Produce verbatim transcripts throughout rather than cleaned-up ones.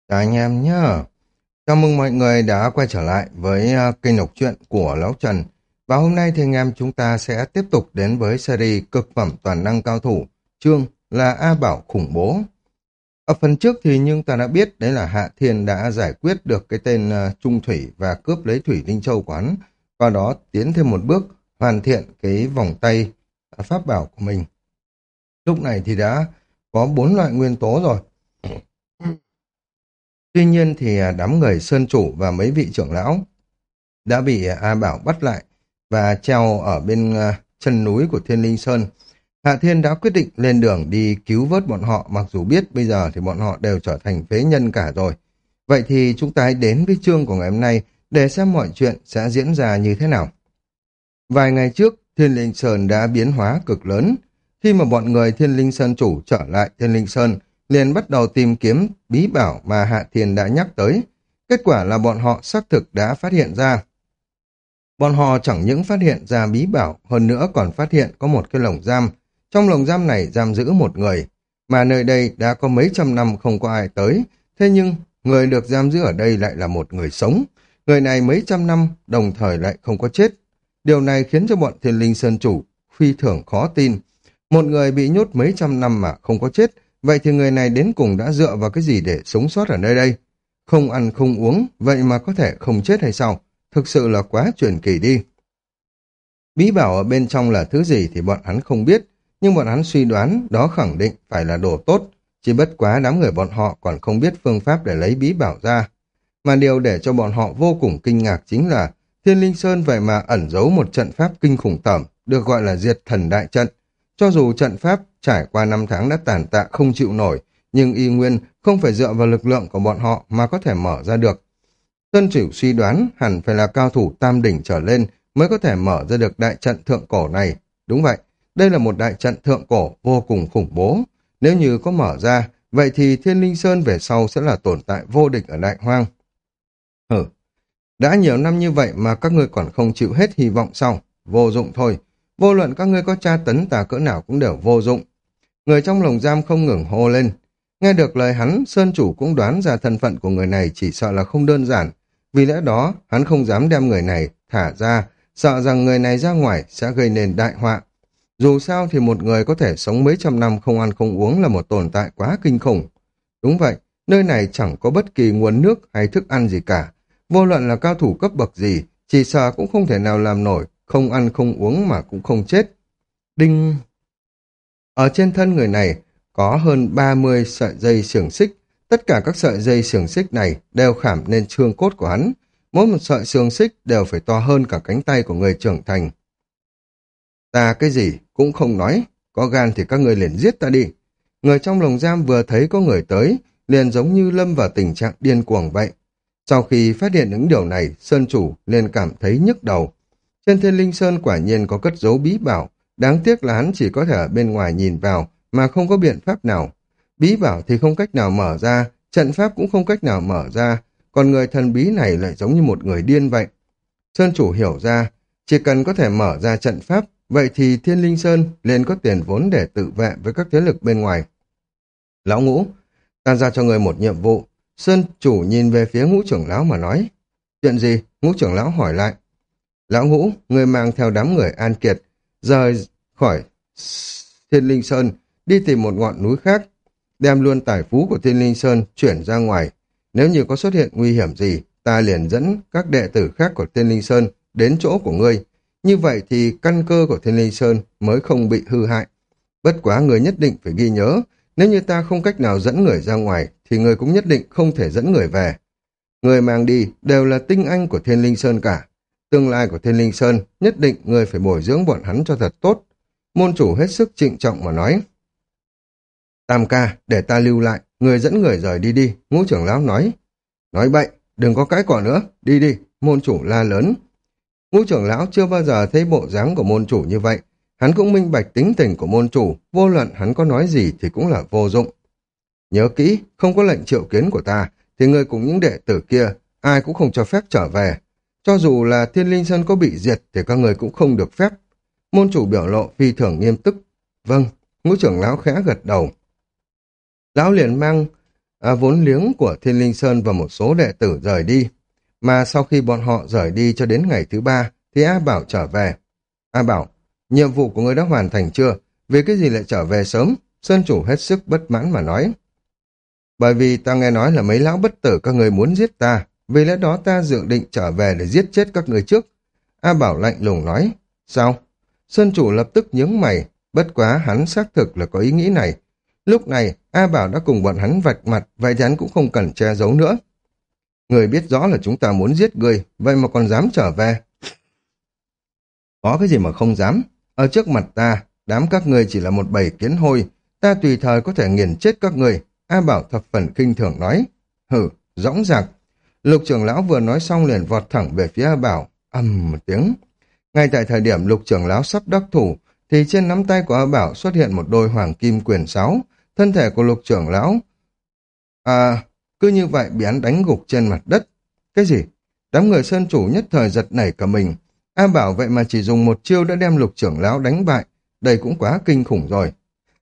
Chào anh em nhé. Chào mừng mọi người đã quay trở lại với uh, kênh đọc truyện của Lão Trần. Và hôm nay thì anh em chúng ta sẽ tiếp tục đến với series Cực phẩm toàn năng cao thủ, chương là A Bảo khủng bố. Ở phần trước thì nhưng ta đã biết đấy là Hạ Thiên đã giải quyết được cái tên uh, Trung Thủy và cướp lấy Thủy Linh Châu của hắn. Qua đó tiến thêm một bước hoàn thiện cái vòng tay uh, pháp bảo của mình. Lúc này thì đã có bốn loại nguyên tố rồi. Tuy nhiên thì à, đám người sơn chủ và mấy vị trưởng lão đã bị à, A Bảo bắt lại và treo ở bên à, chân núi của Thiên Linh Sơn. Hạ Thiên đã quyết định lên đường đi cứu vớt bọn họ, mặc dù biết bây giờ thì bọn họ đều trở thành phế nhân cả rồi. Vậy thì chúng ta hãy đến với chương của ngày hôm nay để xem mọi chuyện sẽ diễn ra như thế nào. Vài ngày trước, Thiên Linh Sơn đã biến hóa cực lớn. Khi mà bọn người Thiên Linh Sơn chủ trở lại Thiên Linh Sơn, liền bắt đầu tìm kiếm bí bảo mà Hạ Thiên đã nhắc tới. Kết quả là bọn họ xác thực đã phát hiện ra. Bọn họ chẳng những phát hiện ra bí bảo, hơn nữa còn phát hiện có một cái lồng giam. Trong lồng giam này giam giữ một người, mà nơi đây đã có mấy trăm năm không có ai tới. Thế nhưng, người được giam giữ ở đây lại là một người sống. Người này mấy trăm năm đồng thời lại không có chết. Điều này khiến cho bọn Thiên Linh Sơn chủ phi thường khó tin. Một người bị nhốt mấy trăm năm mà không có chết, vậy thì người này đến cùng đã dựa vào cái gì để sống sót ở nơi đây? Không ăn không uống, vậy mà có thể không chết hay sao? Thực sự là quá truyền kỳ đi. Bí bảo ở bên trong là thứ gì thì bọn hắn không biết, nhưng bọn hắn suy đoán đó khẳng định phải là đồ tốt, chỉ bất quá đám người bọn họ còn không biết phương pháp để lấy bí bảo ra. Mà điều để cho bọn họ vô cùng kinh ngạc chính là Thiên Linh Sơn vậy mà ẩn giấu một trận pháp kinh khủng tởm, được gọi là diệt thần đại trận. Cho dù trận pháp trải qua năm tháng đã tàn tạ không chịu nổi, nhưng y nguyên không phải dựa vào lực lượng của bọn họ mà có thể mở ra được. Sơn Chủ suy đoán hẳn phải là cao thủ tam đỉnh trở lên mới có thể mở ra được đại trận thượng cổ này. Đúng vậy, đây là một đại trận thượng cổ vô cùng khủng bố. Nếu như có mở ra, vậy thì Thiên Linh Sơn về sau sẽ là tồn tại vô địch ở đại hoang. Hừ, đã nhiều năm như vậy mà các ngươi còn không chịu hết hy vọng sao? Vô dụng thôi. Vô luận các ngươi có tra tấn ta cỡ nào cũng đều vô dụng. Người trong lồng giam không ngừng hô lên. Nghe được lời hắn, Sơn Chủ cũng đoán ra thân phận của người này chỉ sợ là không đơn giản. Vì lẽ đó, hắn không dám đem người này thả ra, sợ rằng người này ra ngoài sẽ gây nên đại họa. Dù sao thì một người có thể sống mấy trăm năm không ăn không uống là một tồn tại quá kinh khủng. Đúng vậy, nơi này chẳng có bất kỳ nguồn nước hay thức ăn gì cả. Vô luận là cao thủ cấp bậc gì, chỉ sợ cũng không thể nào làm nổi, không ăn không uống mà cũng không chết. Đinh! Ở trên thân người này có hơn ba mươi sợi dây xiềng xích. Tất cả các sợi dây xiềng xích này đều khảm lên xương cốt của hắn. Mỗi một sợi xiềng xích đều phải to hơn cả cánh tay của người trưởng thành. Ta cái gì cũng không nói, có gan thì các người liền giết ta đi. Người trong lồng giam vừa thấy có người tới, liền giống như lâm vào tình trạng điên cuồng vậy. Sau khi phát hiện những điều này, Sơn Chủ liền cảm thấy nhức đầu. Trên Thiên Linh Sơn quả nhiên có cất giấu bí bảo, đáng tiếc là hắn chỉ có thể ở bên ngoài nhìn vào mà không có biện pháp nào. Bí bảo thì không cách nào mở ra, trận pháp cũng không cách nào mở ra, còn người thần bí này lại giống như một người điên vậy. Sơn Chủ hiểu ra, chỉ cần có thể mở ra trận pháp, vậy thì Thiên Linh Sơn liền có tiền vốn để tự vệ với các thế lực bên ngoài. Lão Ngũ, ta ra cho người một nhiệm vụ. Sơn Chủ nhìn về phía Ngũ trưởng lão mà nói. Chuyện gì? Ngũ trưởng lão hỏi lại. Lão Ngũ, người mang theo đám người An Kiệt, rời khỏi Thiên Linh Sơn, đi tìm một ngọn núi khác, đem luôn tài phú của Thiên Linh Sơn chuyển ra ngoài. Nếu như có xuất hiện nguy hiểm gì, ta liền dẫn các đệ tử khác của Thiên Linh Sơn đến chỗ của ngươi. Như vậy thì căn cơ của Thiên Linh Sơn mới không bị hư hại. Bất quá người nhất định phải ghi nhớ, nếu như ta không cách nào dẫn người ra ngoài, thì người cũng nhất định không thể dẫn người về. Người mang đi đều là tinh anh của Thiên Linh Sơn cả. Tương lai của Thiên Linh Sơn nhất định người phải bồi dưỡng bọn hắn cho thật tốt. Môn chủ hết sức trịnh trọng mà nói. Tam ca, để ta lưu lại, người dẫn người rời đi đi, Ngũ trưởng lão nói. Nói bậy, đừng có cãi cọ nữa, đi đi, môn chủ la lớn. Ngũ trưởng lão chưa bao giờ thấy bộ dáng của môn chủ như vậy. Hắn cũng minh bạch tính tình của môn chủ, vô luận hắn có nói gì thì cũng là vô dụng. Nhớ kỹ, không có lệnh triệu kiến của ta, thì người cùng những đệ tử kia, ai cũng không cho phép trở về. Cho dù là Thiên Linh Sơn có bị diệt thì các người cũng không được phép. Môn chủ biểu lộ phi thường nghiêm túc. Vâng, Ngũ trưởng lão khẽ gật đầu. Lão liền mang à, vốn liếng của Thiên Linh Sơn và một số đệ tử rời đi. Mà sau khi bọn họ rời đi cho đến ngày thứ ba, thì A Bảo trở về. A Bảo, nhiệm vụ của ngươi đã hoàn thành chưa? Vì cái gì lại trở về sớm? Sơn chủ hết sức bất mãn mà nói. Bởi vì ta nghe nói là mấy lão bất tử các người muốn giết ta, vì lẽ đó ta dự định trở về để giết chết các người trước. A Bảo lạnh lùng nói. Sao? Sơn chủ lập tức nhướng mày, bất quá hắn xác thực là có ý nghĩ này. Lúc này, A Bảo đã cùng bọn hắn vạch mặt, vậy thì hắn cũng không cần che giấu nữa. Người biết rõ là chúng ta muốn giết người, vậy mà còn dám trở về. Có cái gì mà không dám? Ở trước mặt ta, đám các ngươi chỉ là một bầy kiến hôi, ta tùy thời có thể nghiền chết các ngươi. A Bảo thập phần kinh thường nói. Hử, dõng dạc. Lục trưởng lão vừa nói xong liền vọt thẳng về phía A Bảo, ầm một tiếng. Ngay tại thời điểm lục trưởng lão sắp đắc thủ, thì trên nắm tay của A Bảo xuất hiện một đôi hoàng kim quyền sáo, thân thể của lục trưởng lão. À, cứ như vậy bị hắn đánh gục trên mặt đất. Cái gì? Đám người sơn chủ nhất thời giật nảy cả mình. A Bảo vậy mà chỉ dùng một chiêu đã đem lục trưởng lão đánh bại, đây cũng quá kinh khủng rồi.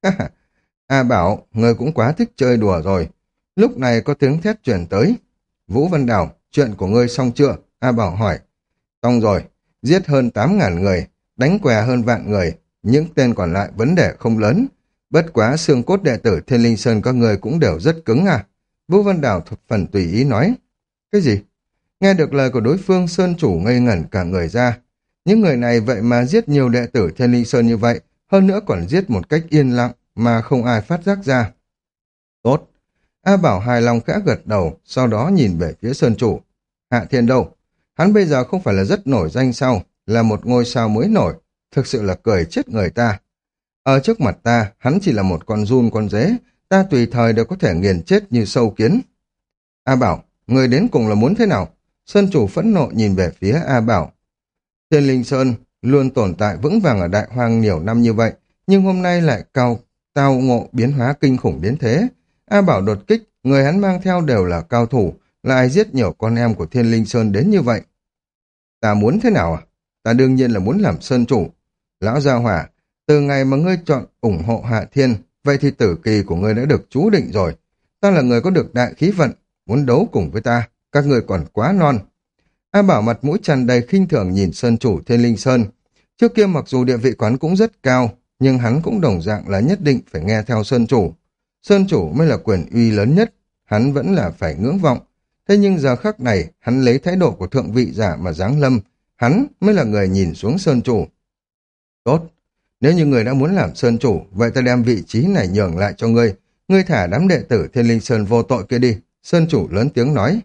A Bảo, người cũng quá thích chơi đùa rồi. Lúc này có tiếng thét truyền tới. Vũ Văn Đào, chuyện của ngươi xong chưa? A Bảo hỏi. Xong rồi, giết hơn tám ngàn người, đánh què hơn vạn người, những tên còn lại vấn đề không lớn. Bất quá xương cốt đệ tử Thiên Linh Sơn các người cũng đều rất cứng à. Vũ Văn Đào thuật phần tùy ý nói. Cái gì? Nghe được lời của đối phương, Sơn chủ ngây ngẩn cả người ra. Những người này vậy mà giết nhiều đệ tử Thiên Linh Sơn như vậy, hơn nữa còn giết một cách yên lặng mà không ai phát giác ra. Tốt. A Bảo hài lòng khẽ gật đầu, sau đó nhìn về phía Sơn chủ. Hạ Thiên đâu? Hắn bây giờ không phải là rất nổi danh sao, là một ngôi sao mới nổi, thực sự là cười chết người ta. Ở trước mặt ta, hắn chỉ là một con giun con dế, ta tùy thời đều có thể nghiền chết như sâu kiến. A Bảo, người đến cùng là muốn thế nào? Sơn chủ phẫn nộ nhìn về phía A Bảo. Thiên Linh Sơn luôn tồn tại vững vàng ở Đại Hoang nhiều năm như vậy, nhưng hôm nay lại cao tao ngộ biến hóa kinh khủng đến thế. A Bảo đột kích, người hắn mang theo đều là cao thủ, lại giết nhiều con em của Thiên Linh Sơn đến như vậy. Ta muốn thế nào à? Ta đương nhiên là muốn làm Sơn chủ. Lão Gia Hỏa, từ ngày mà ngươi chọn ủng hộ Hạ Thiên, vậy thì tử kỳ của ngươi đã được chú định rồi. Ta là người có được đại khí vận, muốn đấu cùng với ta, các ngươi còn quá non. A Bảo mặt mũi tràn đầy khinh thường nhìn Sơn chủ Thiên Linh Sơn. Trước kia mặc dù địa vị quán cũng rất cao, nhưng hắn cũng đồng dạng là nhất định phải nghe theo Sơn chủ. Sơn chủ mới là quyền uy lớn nhất, hắn vẫn là phải ngưỡng vọng. Thế nhưng giờ khắc này, hắn lấy thái độ của thượng vị giả mà giáng lâm, hắn mới là người nhìn xuống Sơn chủ. Tốt, nếu như người đã muốn làm Sơn chủ, vậy ta đem vị trí này nhường lại cho ngươi. Ngươi thả đám đệ tử Thiên Linh Sơn vô tội kia đi. Sơn chủ lớn tiếng nói.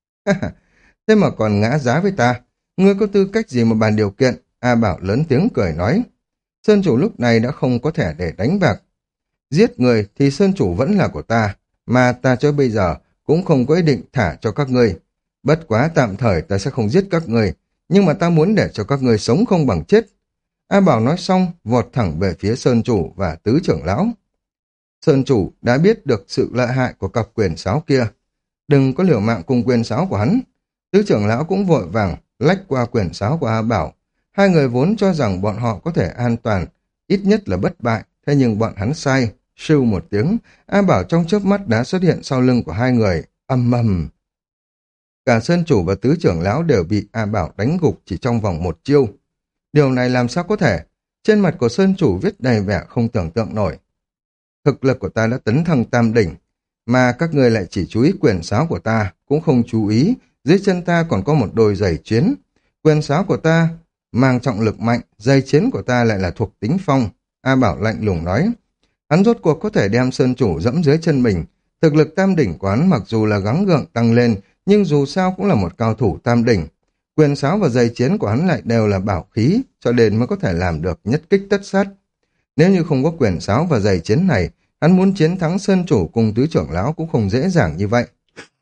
Thế mà còn ngã giá với ta, ngươi có tư cách gì mà bàn điều kiện? A Bảo lớn tiếng cười nói. Sơn chủ lúc này đã không có thể để đánh bạc. Giết người thì Sơn chủ vẫn là của ta, mà ta cho bây giờ cũng không có ý định thả cho các ngươi. Bất quá tạm thời ta sẽ không giết các ngươi, nhưng mà ta muốn để cho các ngươi sống không bằng chết. A Bảo nói xong, vọt thẳng về phía Sơn chủ và tứ trưởng lão. Sơn chủ đã biết được sự lợi hại của cặp quyền sáo kia. Đừng có liều mạng cùng quyền sáo của hắn. Tứ trưởng lão cũng vội vàng lách qua quyền sáo của A Bảo. Hai người vốn cho rằng bọn họ có thể an toàn, ít nhất là bất bại, thế nhưng bọn hắn sai. Sưu một tiếng, A Bảo trong chớp mắt đã xuất hiện sau lưng của hai người, ầm ầm. Cả Sơn chủ và tứ trưởng lão đều bị A Bảo đánh gục chỉ trong vòng một chiêu. Điều này làm sao có thể? Trên mặt của Sơn chủ viết đầy vẻ không tưởng tượng nổi. Thực lực của ta đã tấn thăng tam đỉnh, mà các người lại chỉ chú ý quyền sáo của ta, cũng không chú ý, dưới chân ta còn có một đôi giày chiến. Quyền sáo của ta mang trọng lực mạnh, giày chiến của ta lại là thuộc tính phong. A Bảo lạnh lùng nói. Hắn rốt cuộc có thể đem Sơn chủ dẫm dưới chân mình. Thực lực tam đỉnh của hắn mặc dù là gắng gượng tăng lên, nhưng dù sao cũng là một cao thủ tam đỉnh. Quyền sáo và giày chiến của hắn lại đều là bảo khí, cho nên mới có thể làm được nhất kích tất sát. Nếu như không có quyền sáo và giày chiến này, hắn muốn chiến thắng Sơn chủ cùng tứ trưởng lão cũng không dễ dàng như vậy.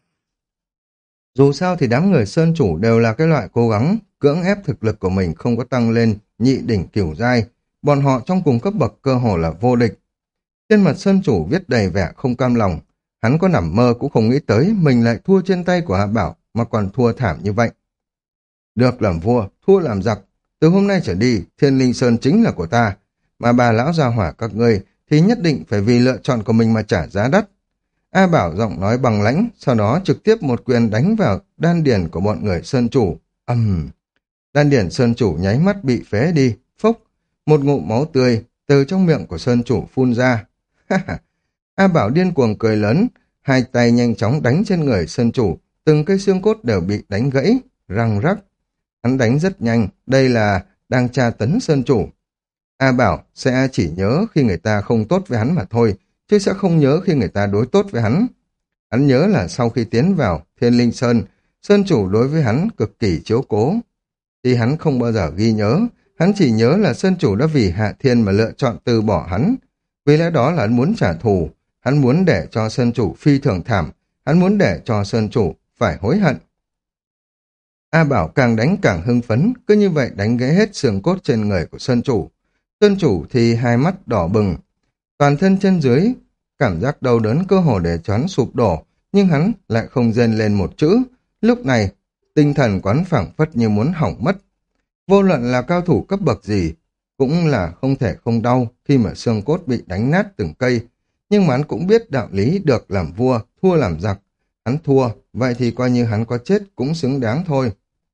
Dù sao thì đám người Sơn chủ đều là cái loại cố gắng cưỡng ép thực lực của mình không có tăng lên nhị đỉnh cửu giai, bọn họ trong cùng cấp bậc cơ hồ là vô địch. Trên mặt Sơn chủ viết đầy vẻ không cam lòng, hắn có nằm mơ cũng không nghĩ tới mình lại thua trên tay của Hạ Bảo mà còn thua thảm như vậy. Được làm vua, thua làm giặc, từ hôm nay trở đi Thiên Linh Sơn chính là của ta, mà bà lão gia hỏa các ngươi thì nhất định phải vì lựa chọn của mình mà trả giá đắt. A Bảo giọng nói bằng lãnh, sau đó trực tiếp một quyền đánh vào đan điền của bọn người sơn chủ. Ầm! Đan điền sơn chủ nháy mắt bị phế đi, phốc, một ngụm máu tươi từ trong miệng của sơn chủ phun ra. A Bảo điên cuồng cười lớn, hai tay nhanh chóng đánh trên người sơn chủ, từng cây xương cốt đều bị đánh gãy, răng rắc. Hắn đánh rất nhanh, đây là đang tra tấn sơn chủ. A Bảo sẽ chỉ nhớ khi người ta không tốt với hắn mà thôi, chứ sẽ không nhớ khi người ta đối tốt với hắn. Hắn nhớ là sau khi tiến vào Thiên Linh Sơn, sơn chủ đối với hắn cực kỳ chiếu cố. Thì hắn không bao giờ ghi nhớ, hắn chỉ nhớ là sơn chủ đã vì Hạ Thiên mà lựa chọn từ bỏ hắn. Vì lẽ đó là hắn muốn trả thù, hắn muốn để cho sơn chủ phi thường thảm, hắn muốn để cho sơn chủ phải hối hận. A Bảo càng đánh càng hưng phấn, cứ như vậy đánh gãy hết xương cốt trên người của sơn chủ. Sơn chủ thì hai mắt đỏ bừng, toàn thân trên dưới, cảm giác đau đớn cơ hồ để choán sụp đổ, nhưng hắn lại không rên lên một chữ. Lúc này, tinh thần quán phảng phất như muốn hỏng mất. Vô luận là cao thủ cấp bậc gì, cũng là không thể không đau khi mà xương cốt bị đánh nát từng cây. Nhưng mà hắn cũng biết đạo lý được làm vua, thua làm giặc. Hắn thua, vậy thì coi như hắn có chết cũng xứng đáng thôi.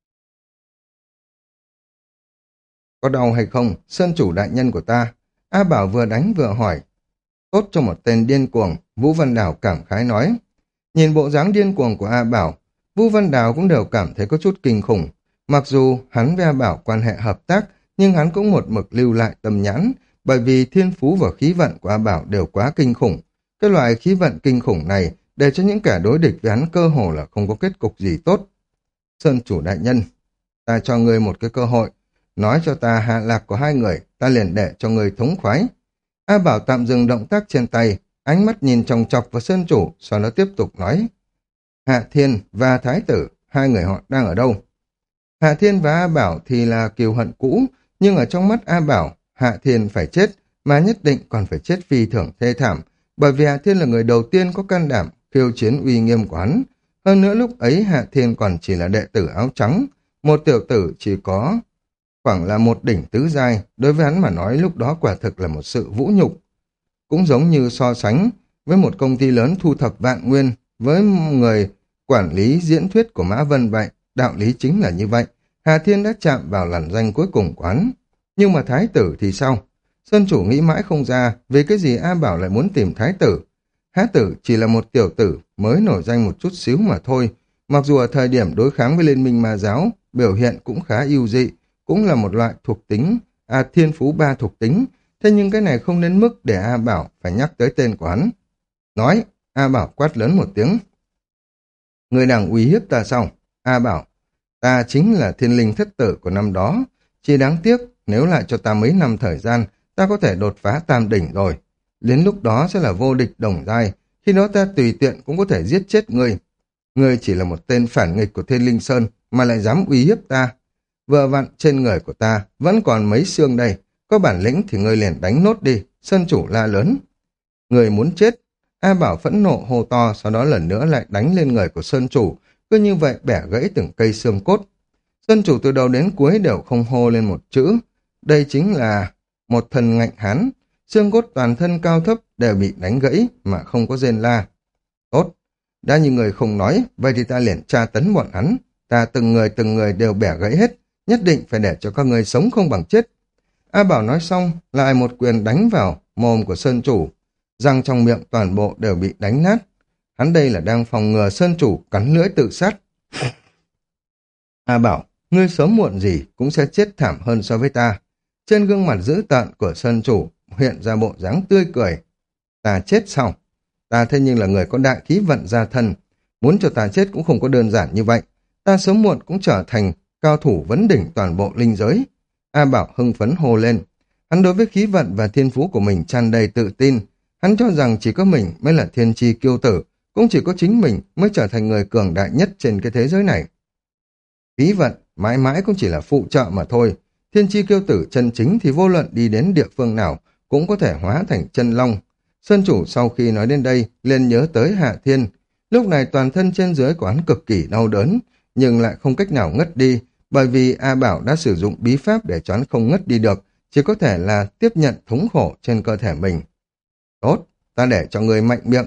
Có đau hay không, sơn chủ đại nhân của ta? A Bảo vừa đánh vừa hỏi. Tốt cho một tên điên cuồng, Vũ Văn Đào cảm khái nói. Nhìn bộ dáng điên cuồng của A Bảo, Vũ Văn Đào cũng đều cảm thấy có chút kinh khủng. Mặc dù hắn với A Bảo quan hệ hợp tác, nhưng hắn cũng một mực lưu lại tâm nhãn, bởi vì thiên phú và khí vận của A Bảo đều quá kinh khủng. Cái loại khí vận kinh khủng này, để cho những kẻ đối địch với hắn cơ hồ là không có kết cục gì tốt. Sơn chủ đại nhân, ta cho ngươi một cái cơ hội, nói cho ta hạ lạc của hai người, ta liền để cho ngươi thống khoái. A Bảo tạm dừng động tác trên tay, ánh mắt nhìn chòng chọc vào sơn chủ, sau đó tiếp tục nói. Hạ Thiên và Thái tử, hai người họ đang ở đâu? Hạ Thiên và A Bảo thì là kiều hận cũ, nhưng ở trong mắt A Bảo, Hạ Thiên phải chết, mà nhất định còn phải chết phi thường thê thảm, bởi vì Hạ Thiên là người đầu tiên có can đảm khiêu chiến uy nghiêm của hắn. Hơn nữa lúc ấy Hạ Thiên còn chỉ là đệ tử áo trắng, một tiểu tử chỉ có khoảng là một đỉnh tứ giai, đối với hắn mà nói lúc đó quả thực là một sự vũ nhục. Cũng giống như so sánh với một công ty lớn thu thập vạn nguyên với người quản lý diễn thuyết của Mã Vân vậy, đạo lý chính là như vậy. Hà Thiên đã chạm vào làn danh cuối cùng của hắn. Nhưng mà thái tử thì sao? Sơn chủ nghĩ mãi không ra vì cái gì A Bảo lại muốn tìm thái tử. Há tử chỉ là một tiểu tử mới nổi danh một chút xíu mà thôi. Mặc dù ở thời điểm đối kháng với liên minh ma giáo, biểu hiện cũng khá ưu dị, cũng là một loại thuộc tính, à thiên phú ba thuộc tính, thế nhưng cái này không đến mức để A Bảo phải nhắc tới tên của hắn. Nói, A Bảo quát lớn một tiếng. Người đang uy hiếp ta sao? A Bảo, ta chính là thiên linh thất tử của năm đó, chỉ đáng tiếc nếu lại cho ta mấy năm thời gian, ta có thể đột phá tam đỉnh rồi. Đến lúc đó sẽ là vô địch đồng giai, khi đó ta tùy tiện cũng có thể giết chết ngươi. Ngươi chỉ là một tên phản nghịch của Thiên Linh Sơn mà lại dám uy hiếp ta. Vừa vặn trên người của ta vẫn còn mấy xương đây, có bản lĩnh thì ngươi liền đánh nốt đi, sơn chủ la lớn. Người muốn chết. A Bảo phẫn nộ hô to, sau đó lần nữa lại đánh lên người của sơn chủ, cứ như vậy bẻ gãy từng cây xương cốt. Sơn chủ từ đầu đến cuối đều không hô lên một chữ. Đây chính là một thần ngạnh hán, xương cốt toàn thân cao thấp đều bị đánh gãy mà không có rên la. Tốt, đã như người không nói, vậy thì ta liền tra tấn bọn hắn. Ta từng người từng người đều bẻ gãy hết, nhất định phải để cho các người sống không bằng chết. A Bảo nói xong, lại một quyền đánh vào mồm của sơn chủ, răng trong miệng toàn bộ đều bị đánh nát. Hắn đây là đang phòng ngừa sơn chủ cắn lưỡi tự sát. A Bảo, ngươi sớm muộn gì cũng sẽ chết thảm hơn so với ta. Trên gương mặt dữ tợn của sơn chủ hiện ra bộ dáng tươi cười. Ta chết sao? Ta thế nhưng là người có đại khí vận gia thân. Muốn cho ta chết cũng không có đơn giản như vậy. Ta sớm muộn cũng trở thành cao thủ vấn đỉnh toàn bộ linh giới. A Bảo hưng phấn hô lên. Hắn đối với khí vận và thiên phú của mình tràn đầy tự tin. Hắn cho rằng chỉ có mình mới là thiên chi kiêu tử, cũng chỉ có chính mình mới trở thành người cường đại nhất trên cái thế giới này. Khí vận mãi mãi cũng chỉ là phụ trợ mà thôi. Thiên chi kiêu tử chân chính thì vô luận đi đến địa phương nào cũng có thể hóa thành chân long. Sơn chủ sau khi nói đến đây liền nhớ tới Hạ Thiên. Lúc này toàn thân trên dưới của hắn cực kỳ đau đớn, nhưng lại không cách nào ngất đi, bởi vì A Bảo đã sử dụng bí pháp để cho hắn không ngất đi được, chỉ có thể là tiếp nhận thống khổ trên cơ thể mình. Tốt, ta để cho người mạnh miệng.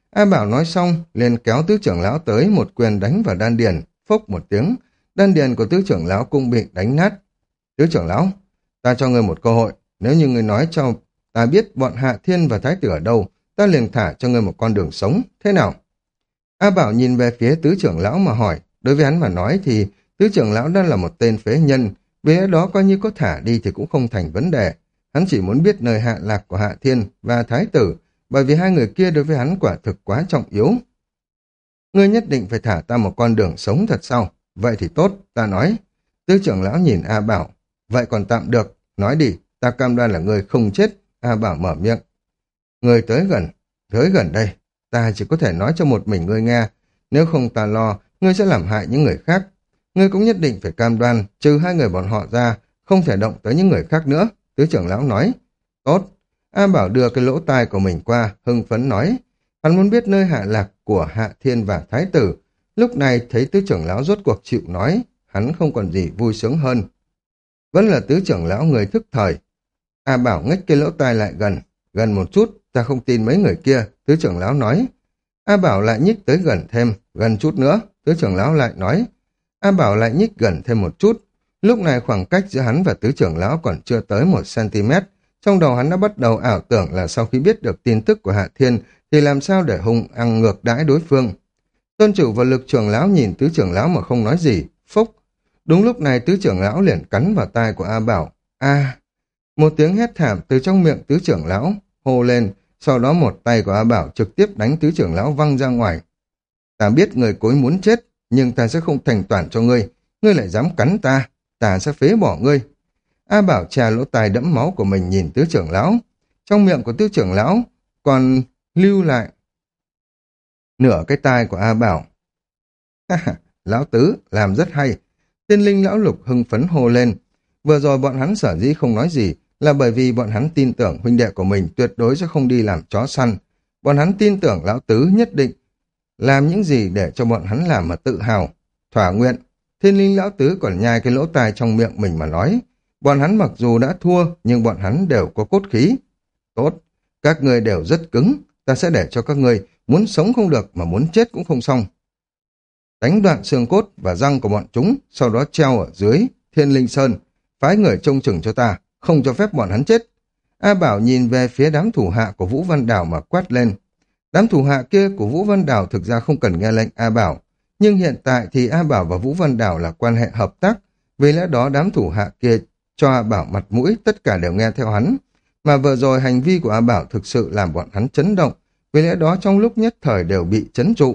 A Bảo nói xong, liền kéo tứ trưởng lão tới một quyền đánh vào đan điền, phốc một tiếng, đan điền của tứ trưởng lão cũng bị đánh nát. Tứ trưởng lão, ta cho ngươi một cơ hội, nếu như ngươi nói cho ta biết bọn Hạ Thiên và Thái tử ở đâu, ta liền thả cho ngươi một con đường sống, thế nào? A Bảo nhìn về phía tứ trưởng lão mà hỏi, đối với hắn mà nói thì tứ trưởng lão đã là một tên phế nhân, vì lẽ đó coi như có thả đi thì cũng không thành vấn đề. Hắn chỉ muốn biết nơi hạ lạc của Hạ Thiên và Thái tử, bởi vì hai người kia đối với hắn quả thực quá trọng yếu. Ngươi nhất định phải thả ta một con đường sống thật sao? Vậy thì tốt, ta nói. Tứ trưởng lão nhìn A Bảo, vậy còn tạm được, nói đi, ta cam đoan là ngươi không chết. A Bảo mở miệng. Ngươi tới gần, tới gần đây, ta chỉ có thể nói cho một mình ngươi nghe, nếu không ta lo, ngươi sẽ làm hại những người khác. Ngươi cũng nhất định phải cam đoan, trừ hai người bọn họ ra, không thể động tới những người khác nữa. Tứ trưởng lão nói. Tốt. A Bảo đưa cái lỗ tai của mình qua, hưng phấn nói. Hắn muốn biết nơi hạ lạc của Hạ Thiên và Thái tử. Lúc này thấy tứ trưởng lão rốt cuộc chịu nói, hắn không còn gì vui sướng hơn. Vẫn là tứ trưởng lão người thức thời. A Bảo ngách cái lỗ tai lại gần, gần một chút, ta không tin mấy người kia, tứ trưởng lão nói. A Bảo lại nhích tới gần thêm, gần chút nữa, tứ trưởng lão lại nói. A Bảo lại nhích gần thêm một chút. Lúc này khoảng cách giữa hắn và tứ trưởng lão còn chưa tới một cm. Trong đầu hắn đã bắt đầu ảo tưởng là sau khi biết được tin tức của Hạ Thiên thì làm sao để hung ăn ngược đãi đối phương. Tôn chủ và lực trưởng lão nhìn tứ trưởng lão mà không nói gì, phốc. Đúng lúc này tứ trưởng lão liền cắn vào tai của A Bảo. A, một tiếng hét thảm từ trong miệng tứ trưởng lão hô lên, sau đó một tay của A Bảo trực tiếp đánh tứ trưởng lão văng ra ngoài. Ta biết người cối muốn chết, nhưng ta sẽ không thành toàn cho ngươi. Ngươi lại dám cắn ta, ta sẽ phế bỏ ngươi. A Bảo trà lỗ tai đẫm máu của mình nhìn tứ trưởng lão. Trong miệng của tứ trưởng lão còn lưu lại nửa cái tai của A Bảo. Lão tứ, làm rất hay. Tiên linh lão lục hưng phấn hô lên. Vừa rồi bọn hắn sở dĩ không nói gì là bởi vì bọn hắn tin tưởng huynh đệ của mình tuyệt đối sẽ không đi làm chó săn. Bọn hắn tin tưởng lão tứ nhất định làm những gì để cho bọn hắn làm mà tự hào. Thỏa nguyện, thiên linh lão tứ còn nhai cái lỗ tai trong miệng mình mà nói. Bọn hắn mặc dù đã thua, nhưng bọn hắn đều có cốt khí. Tốt, các người đều rất cứng, ta sẽ để cho các người muốn sống không được mà muốn chết cũng không xong. Đánh đoạn xương cốt và răng của bọn chúng, sau đó treo ở dưới Thiên Linh Sơn, phái người trông chừng cho ta, không cho phép bọn hắn chết. A Bảo nhìn về phía đám thủ hạ của Vũ Văn Đào mà quát lên. Đám thủ hạ kia của Vũ Văn Đào thực ra không cần nghe lệnh A Bảo, nhưng hiện tại thì A Bảo và Vũ Văn Đào là quan hệ hợp tác, vì lẽ đó đám thủ hạ kia cho A Bảo mặt mũi, tất cả đều nghe theo hắn. Mà vừa rồi hành vi của A Bảo thực sự làm bọn hắn chấn động, vì lẽ đó trong lúc nhất thời đều bị chấn trụ.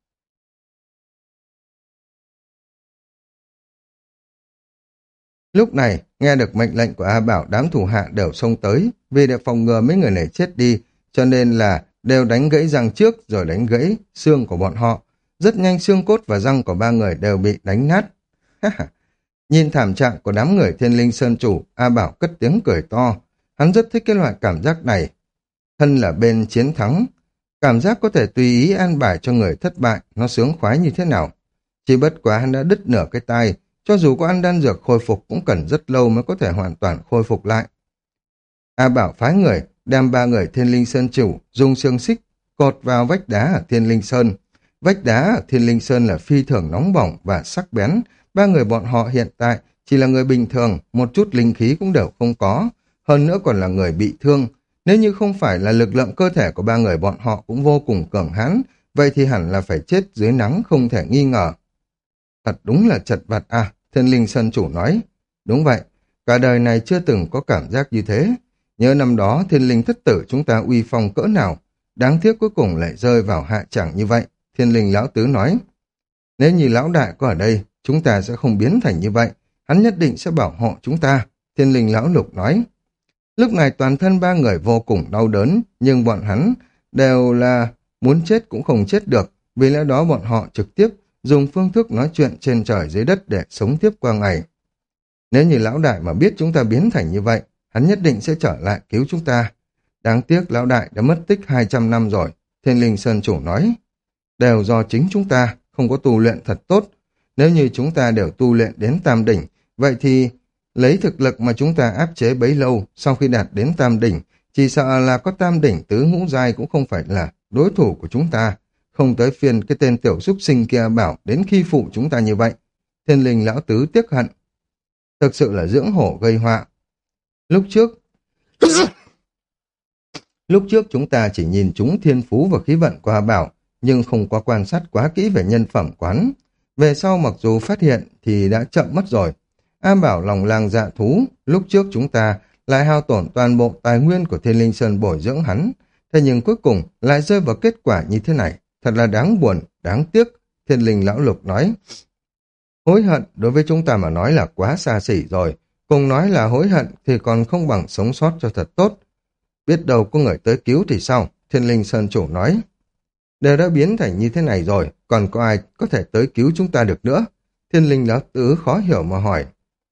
Lúc này, nghe được mệnh lệnh của A Bảo, đám thủ hạ đều xông tới, vì để phòng ngừa mấy người này chết đi, cho nên là đều đánh gãy răng trước rồi đánh gãy xương của bọn họ. Rất nhanh xương cốt và răng của ba người đều bị đánh nát. Nhìn thảm trạng của đám người Thiên Linh Sơn chủ, A Bảo cất tiếng cười to. Hắn rất thích cái loại cảm giác này. Thân là bên chiến thắng, cảm giác có thể tùy ý an bài cho người thất bại, nó sướng khoái như thế nào. Chỉ bất quá hắn đã đứt nửa cái tai, cho dù có ăn đan dược khôi phục cũng cần rất lâu mới có thể hoàn toàn khôi phục lại. A Bảo phái người, đem ba người Thiên Linh Sơn chủ dùng xương xích cột vào vách đá ở Thiên Linh Sơn. Vách đá ở Thiên Linh Sơn là phi thường nóng bỏng và sắc bén. Ba người bọn họ hiện tại chỉ là người bình thường, một chút linh khí cũng đều không có. Hơn nữa còn là người bị thương. Nếu như không phải là lực lượng cơ thể của ba người bọn họ cũng vô cùng cường hãn, vậy thì hẳn là phải chết dưới nắng không thể nghi ngờ. Thật đúng là chật vật à, Thiên Linh Sơn chủ nói. Đúng vậy, cả đời này chưa từng có cảm giác như thế. Nhớ năm đó Thiên Linh thất tử chúng ta uy phong cỡ nào, đáng tiếc cuối cùng lại rơi vào hạ chẳng như vậy. Thiên Linh lão tứ nói. Nếu như lão đại có ở đây, chúng ta sẽ không biến thành như vậy. Hắn nhất định sẽ bảo hộ chúng ta. Thiên Linh lão lục nói. Lúc này toàn thân ba người vô cùng đau đớn, nhưng bọn hắn đều là muốn chết cũng không chết được. Vì lẽ đó bọn họ trực tiếp dùng phương thức nói chuyện trên trời dưới đất để sống tiếp qua ngày. Nếu như lão đại mà biết chúng ta biến thành như vậy, hắn nhất định sẽ trở lại cứu chúng ta. Đáng tiếc lão đại đã mất tích hai trăm năm rồi, Thiên Linh Sơn chủ nói. Đều do chính chúng ta không có tu luyện thật tốt. Nếu như chúng ta đều tu luyện đến tam đỉnh, vậy thì lấy thực lực mà chúng ta áp chế bấy lâu, sau khi đạt đến tam đỉnh, chỉ sợ là có tam đỉnh tứ ngũ giai cũng không phải là đối thủ của chúng ta. Không tới phiên cái tên tiểu súc sinh kia bảo đến khi phụ chúng ta như vậy. Thiên linh lão tứ tiếc hận. Thực sự là dưỡng hổ gây họa. Lúc trước, lúc trước chúng ta chỉ nhìn chúng thiên phú và khí vận của A Bảo, nhưng không có quan sát quá kỹ về nhân phẩm quán. Về sau mặc dù phát hiện thì đã chậm mất rồi. A Bảo lòng lang dạ thú, lúc trước chúng ta lại hao tổn toàn bộ tài nguyên của Thiên Linh Sơn bồi dưỡng hắn. Thế nhưng cuối cùng lại rơi vào kết quả như thế này. Thật là đáng buồn, đáng tiếc, Thiên Linh Lão Lục nói. Hối hận đối với chúng ta mà nói là quá xa xỉ rồi. Cùng nói là hối hận thì còn không bằng sống sót cho thật tốt. Biết đâu có người tới cứu thì sao? Thiên Linh Sơn chủ nói. Đều đã biến thành như thế này rồi, còn có ai có thể tới cứu chúng ta được nữa? Thiên Linh Lão Tứ khó hiểu mà hỏi.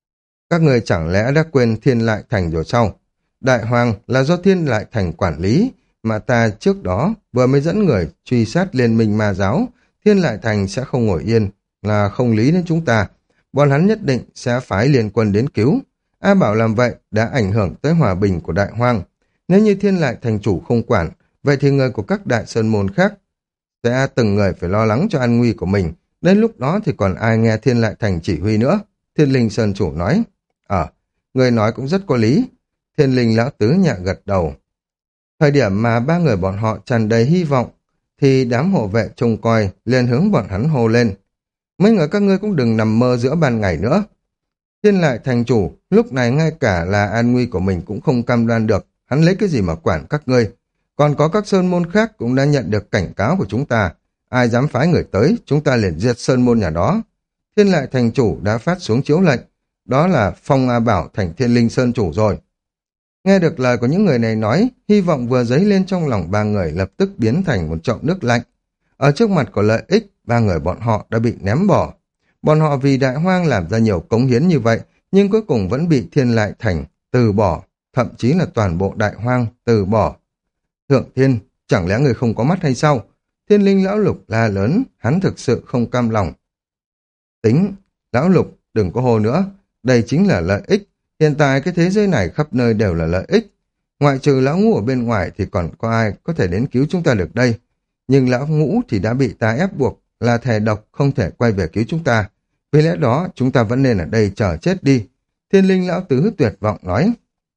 Các người chẳng lẽ đã quên Thiên Lại Thành rồi sao? Đại Hoàng là do Thiên Lại Thành quản lý, mà ta trước đó vừa mới dẫn người truy sát liên minh ma giáo. Thiên Lại Thành sẽ không ngồi yên, là không lý đến chúng ta. Bọn hắn nhất định sẽ phái liên quân đến cứu. A Bảo làm vậy đã ảnh hưởng tới hòa bình của Đại Hoang. Nếu như Thiên Lại Thành chủ không quản, vậy thì người của các đại sơn môn khác sẽ từng người phải lo lắng cho an nguy của mình. Đến lúc đó thì còn ai nghe Thiên Lại Thành chỉ huy nữa? Thiên Linh Sơn chủ nói. Ờ, người nói cũng rất có lý. Thiên Linh Lão Tứ nhẹ gật đầu. Thời điểm mà ba người bọn họ tràn đầy hy vọng, thì đám hộ vệ trông coi liền hướng bọn hắn hô lên. Mấy người các ngươi cũng đừng nằm mơ giữa ban ngày nữa. Thiên Lại Thành chủ, lúc này ngay cả là an nguy của mình cũng không cam đoan được, hắn lấy cái gì mà quản các ngươi. Còn có các sơn môn khác cũng đã nhận được cảnh cáo của chúng ta. Ai dám phái người tới, chúng ta liền diệt sơn môn nhà đó. Thiên Lại Thành chủ đã phát xuống chiếu lệnh, đó là phong A Bảo thành Thiên Linh Sơn chủ rồi. Nghe được lời của những người này nói, hy vọng vừa dấy lên trong lòng ba người lập tức biến thành một chậu nước lạnh. Ở trước mặt của lợi ích, ba người bọn họ đã bị ném bỏ. Bọn họ vì Đại Hoang làm ra nhiều cống hiến như vậy, nhưng cuối cùng vẫn bị Thiên Lại Thành từ bỏ, thậm chí là toàn bộ Đại Hoang từ bỏ. Thượng Thiên, chẳng lẽ người không có mắt hay sao? Thiên Linh Lão Lục la lớn, hắn thực sự không cam lòng. Tính, Lão Lục, đừng có hô nữa, đây chính là lợi ích. Hiện tại cái thế giới này khắp nơi đều là lợi ích. Ngoại trừ Lão Ngũ ở bên ngoài thì còn có ai có thể đến cứu chúng ta được đây. Nhưng Lão Ngũ thì đã bị ta ép buộc là thề độc không thể quay về cứu chúng ta. Vì lẽ đó chúng ta vẫn nên ở đây chờ chết đi. Thiên Linh Lão Tứ tuyệt vọng nói.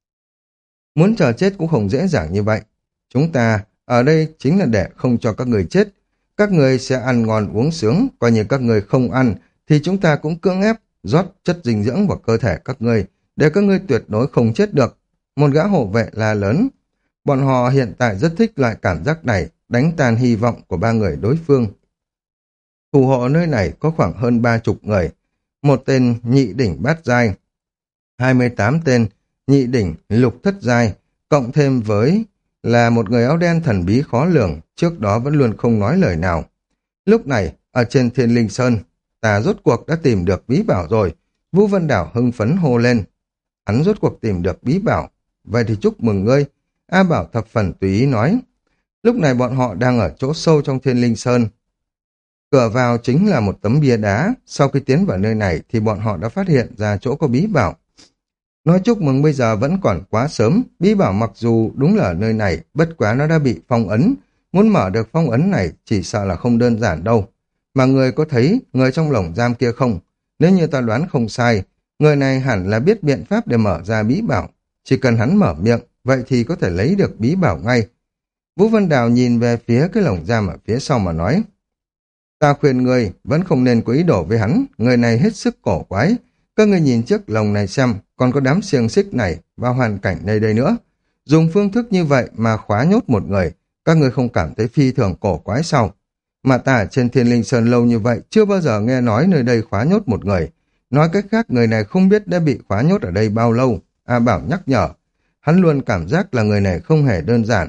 Muốn chờ chết cũng không dễ dàng như vậy. Chúng ta ở đây chính là để không cho các người chết. Các người sẽ ăn ngon uống sướng, coi như các người không ăn thì chúng ta cũng cưỡng ép rót chất dinh dưỡng vào cơ thể các người để các ngươi tuyệt đối không chết được. Một gã hộ vệ la lớn. Bọn họ hiện tại rất thích loại cảm giác này, đánh tan hy vọng của ba người đối phương. Thủ hộ nơi này có khoảng hơn ba chục người. Một tên nhị đỉnh bát giai, hai mươi tám tên nhị đỉnh lục thất giai, cộng thêm với là một người áo đen thần bí khó lường, trước đó vẫn luôn không nói lời nào. Lúc này, ở trên Thiên Linh Sơn, ta rốt cuộc đã tìm được bí bảo rồi. Vũ Vân Đảo hưng phấn hô lên. Hắn rốt cuộc tìm được bí bảo. Vậy thì chúc mừng ngươi. A Bảo thập phần tùy ý nói. Lúc này bọn họ đang ở chỗ sâu trong Thiên Linh Sơn. Cửa vào chính là một tấm bia đá. Sau khi tiến vào nơi này thì bọn họ đã phát hiện ra chỗ có bí bảo. Nói chúc mừng bây giờ vẫn còn quá sớm. Bí bảo mặc dù đúng là ở nơi này, bất quá nó đã bị phong ấn. Muốn mở được phong ấn này chỉ sợ là không đơn giản đâu. Mà người có thấy người trong lồng giam kia không? Nếu như ta đoán không sai, người này hẳn là biết biện pháp để mở ra bí bảo. Chỉ cần hắn mở miệng, vậy thì có thể lấy được bí bảo ngay. Vũ Vân Đào nhìn về phía cái lồng giam ở phía sau mà nói. Ta khuyên người vẫn không nên có ý đồ với hắn, người này hết sức cổ quái. Các người nhìn trước lồng này xem, còn có đám xiềng xích này và hoàn cảnh nơi đây nữa. Dùng phương thức như vậy mà khóa nhốt một người, các người không cảm thấy phi thường cổ quái sao? Mà ta ở trên Thiên Linh Sơn lâu như vậy, chưa bao giờ nghe nói nơi đây khóa nhốt một người. Nói cách khác, người này không biết đã bị khóa nhốt ở đây bao lâu. A Bảo nhắc nhở. Hắn luôn cảm giác là người này không hề đơn giản.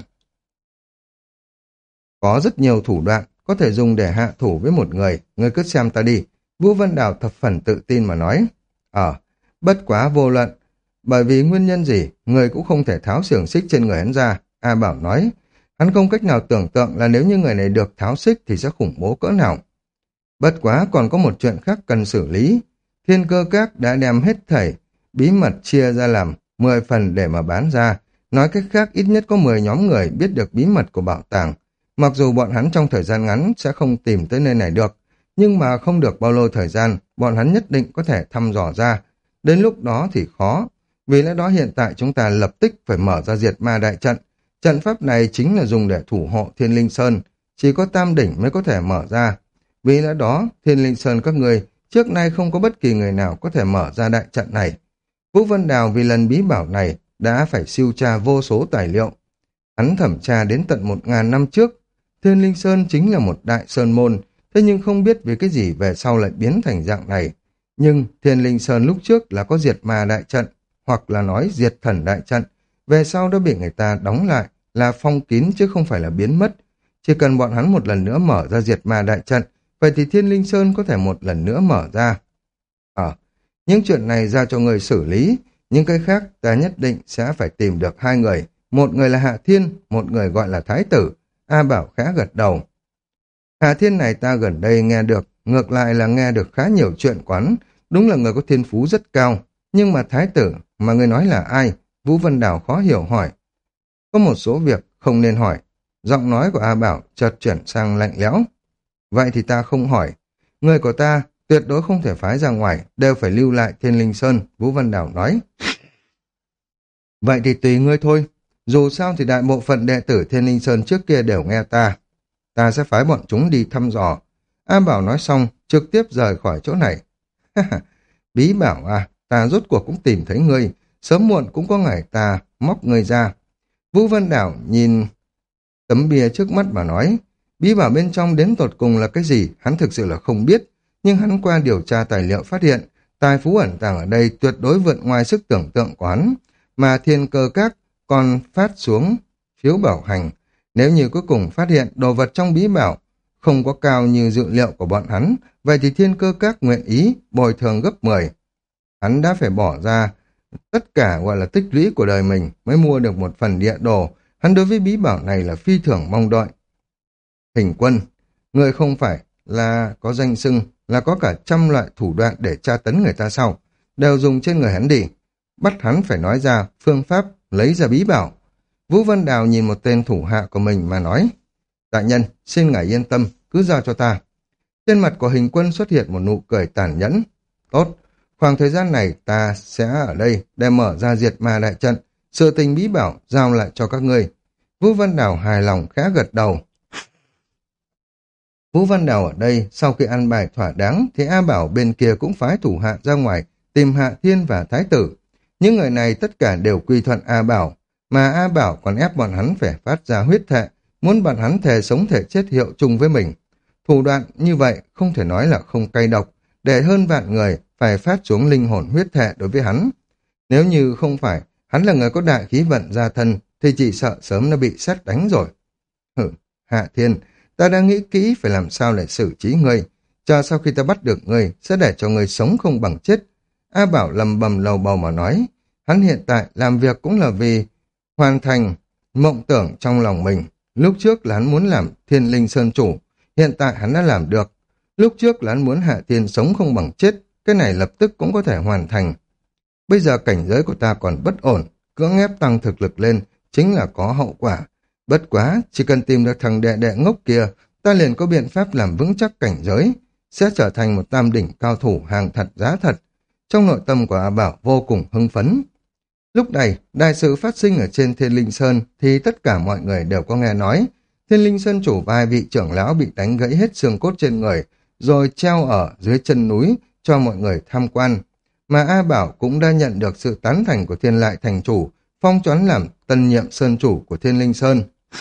Có rất nhiều thủ đoạn có thể dùng để hạ thủ với một người. Người cứ xem ta đi. Vũ Vân Đào thập phần tự tin mà nói. Ờ, bất quá vô luận. Bởi vì nguyên nhân gì, người cũng không thể tháo xiềng xích trên người hắn ra. A Bảo nói. Hắn không cách nào tưởng tượng là nếu như người này được tháo xích thì sẽ khủng bố cỡ nào. Bất quá còn có một chuyện khác cần xử lý. Thiên Cơ Các đã đem hết thảy bí mật chia ra làm mười phần để mà bán ra. Nói cách khác ít nhất có mười nhóm người biết được bí mật của bảo tàng. Mặc dù bọn hắn trong thời gian ngắn sẽ không tìm tới nơi này được, nhưng mà không được bao lâu thời gian, bọn hắn nhất định có thể thăm dò ra. Đến lúc đó thì khó. Vì lẽ đó hiện tại chúng ta lập tức phải mở ra diệt ma đại trận. Trận pháp này chính là dùng để thủ hộ Thiên Linh Sơn. Chỉ có Tam Đỉnh mới có thể mở ra. Vì lẽ đó, Thiên Linh Sơn các người trước nay không có bất kỳ người nào có thể mở ra đại trận này. Vũ Vân Đào vì lần bí bảo này đã phải siêu tra vô số tài liệu. Hắn thẩm tra đến tận một ngàn năm trước. Thiên Linh Sơn chính là một đại sơn môn, thế nhưng không biết vì cái gì về sau lại biến thành dạng này. Nhưng Thiên Linh Sơn lúc trước là có diệt ma đại trận, hoặc là nói diệt thần đại trận, về sau đã bị người ta đóng lại, là phong kín chứ không phải là biến mất. Chỉ cần bọn hắn một lần nữa mở ra diệt ma đại trận, vậy thì Thiên Linh Sơn có thể một lần nữa mở ra. Ờ, những chuyện này giao cho người xử lý, nhưng cái khác ta nhất định sẽ phải tìm được hai người. Một người là Hạ Thiên, một người gọi là Thái Tử. A Bảo khẽ gật đầu. Hạ Thiên này ta gần đây nghe được, ngược lại là nghe được khá nhiều chuyện quán, đúng là người có thiên phú rất cao. Nhưng mà Thái Tử, mà người nói là ai? Vũ Vân Đào khó hiểu hỏi. Có một số việc không nên hỏi. Giọng nói của A Bảo chợt chuyển sang lạnh lẽo. Vậy thì ta không hỏi. Người của ta tuyệt đối không thể phái ra ngoài, đều phải lưu lại Thiên Linh Sơn, Vũ Vân Đào nói. Vậy thì tùy ngươi thôi. Dù sao thì đại bộ phận đệ tử Thiên Linh Sơn trước kia đều nghe ta. Ta sẽ phái bọn chúng đi thăm dò. A Bảo nói xong, trực tiếp rời khỏi chỗ này. Bí bảo à, ta rốt cuộc cũng tìm thấy ngươi, sớm muộn cũng có ngày ta móc ngươi ra. Vũ Vân Đảo nhìn tấm bia trước mắt mà nói, bí bảo bên trong đến tột cùng là cái gì, hắn thực sự là không biết, nhưng hắn qua điều tra tài liệu phát hiện, tài phú ẩn tàng ở đây tuyệt đối vượt ngoài sức tưởng tượng của hắn, mà Thiên Cơ Các còn phát xuống phiếu bảo hành. Nếu như cuối cùng phát hiện đồ vật trong bí bảo không có cao như dự liệu của bọn hắn, vậy thì Thiên Cơ Các nguyện ý bồi thường gấp mười. Hắn đã phải bỏ ra tất cả gọi là tích lũy của đời mình mới mua được một phần địa đồ. Hắn đối với bí bảo này là phi thường mong đợi. Hình Quân, người không phải là có danh xưng, là có cả trăm loại thủ đoạn để tra tấn người ta sau, đều dùng trên người hắn đi. Bắt hắn phải nói ra phương pháp lấy ra bí bảo. Vũ Vân Đào nhìn một tên thủ hạ của mình mà nói, đại nhân, xin ngài yên tâm, cứ giao cho ta. Trên mặt của Hình Quân xuất hiện một nụ cười tàn nhẫn. Tốt, khoảng thời gian này ta sẽ ở đây để mở ra diệt ma đại trận, sự tình bí bảo giao lại cho các ngươi. Vũ Vân Đào hài lòng khẽ gật đầu. Vũ Văn Đào ở đây, sau khi ăn bài thỏa đáng, thì A Bảo bên kia cũng phái thủ hạ ra ngoài, tìm Hạ Thiên và Thái Tử. Những người này tất cả đều quy thuận A Bảo, mà A Bảo còn ép bọn hắn phải phát ra huyết thệ, muốn bọn hắn thề sống thể chết hiệu chung với mình. Thủ đoạn như vậy không thể nói là không cay độc, để hơn vạn người phải phát xuống linh hồn huyết thệ đối với hắn. Nếu như không phải, hắn là người có đại khí vận gia thân, thì chỉ sợ sớm đã bị sét đánh rồi. Hử, Hạ Thiên, ta đang nghĩ kỹ phải làm sao để xử trí ngươi. Chờ sau khi ta bắt được ngươi, sẽ để cho ngươi sống không bằng chết. A Bảo lầm bầm lầu bầu mà nói. Hắn hiện tại làm việc cũng là vì hoàn thành mộng tưởng trong lòng mình. Lúc trước là hắn muốn làm Thiên Linh Sơn chủ, hiện tại hắn đã làm được. Lúc trước là hắn muốn Hạ Thiên sống không bằng chết, cái này lập tức cũng có thể hoàn thành. Bây giờ cảnh giới của ta còn bất ổn, cưỡng ép tăng thực lực lên chính là có hậu quả. Bất quá, chỉ cần tìm được thằng đệ đệ ngốc kia, ta liền có biện pháp làm vững chắc cảnh giới, sẽ trở thành một tam đỉnh cao thủ hàng thật giá thật. Trong nội tâm của A Bảo vô cùng hưng phấn. Lúc này, đại sự phát sinh ở trên Thiên Linh Sơn thì tất cả mọi người đều có nghe nói. Thiên Linh Sơn chủ và hai vị trưởng lão bị đánh gãy hết xương cốt trên người, rồi treo ở dưới chân núi cho mọi người tham quan. Mà A Bảo cũng đã nhận được sự tán thành của Thiên Lại thành chủ, phong choán làm tân nhiệm sơn chủ của Thiên Linh Sơn.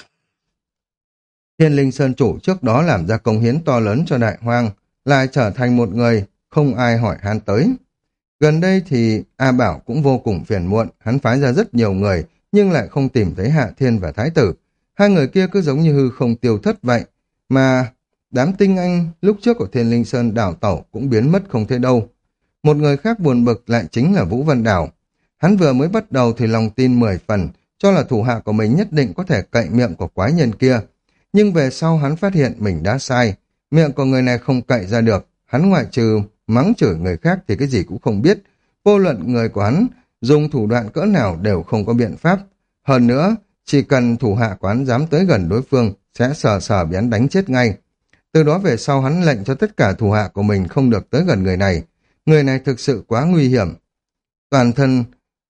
Thiên Linh Sơn chủ trước đó làm ra công hiến to lớn cho đại hoang, lại trở thành một người không ai hỏi han tới. Gần đây thì A Bảo cũng vô cùng phiền muộn, hắn phái ra rất nhiều người, nhưng lại không tìm thấy Hạ Thiên và Thái Tử. Hai người kia cứ giống như hư không tiêu thất vậy, mà đám tinh anh lúc trước của Thiên Linh Sơn đảo tẩu cũng biến mất không thấy đâu. Một người khác buồn bực lại chính là Vũ Văn Đảo. Hắn vừa mới bắt đầu thì lòng tin mười phần, cho là thủ hạ của mình nhất định có thể cậy miệng của quái nhân kia. Nhưng về sau hắn phát hiện mình đã sai, miệng của người này không cậy ra được, hắn ngoại trừ mắng chửi người khác thì cái gì cũng không biết. Vô luận người của hắn dùng thủ đoạn cỡ nào đều không có biện pháp. Hơn nữa, chỉ cần thủ hạ quán dám tới gần đối phương, sẽ sờ sờ bị hắn đánh chết ngay. Từ đó về sau hắn lệnh cho tất cả thủ hạ của mình không được tới gần người này. Người này thực sự quá nguy hiểm. Toàn thân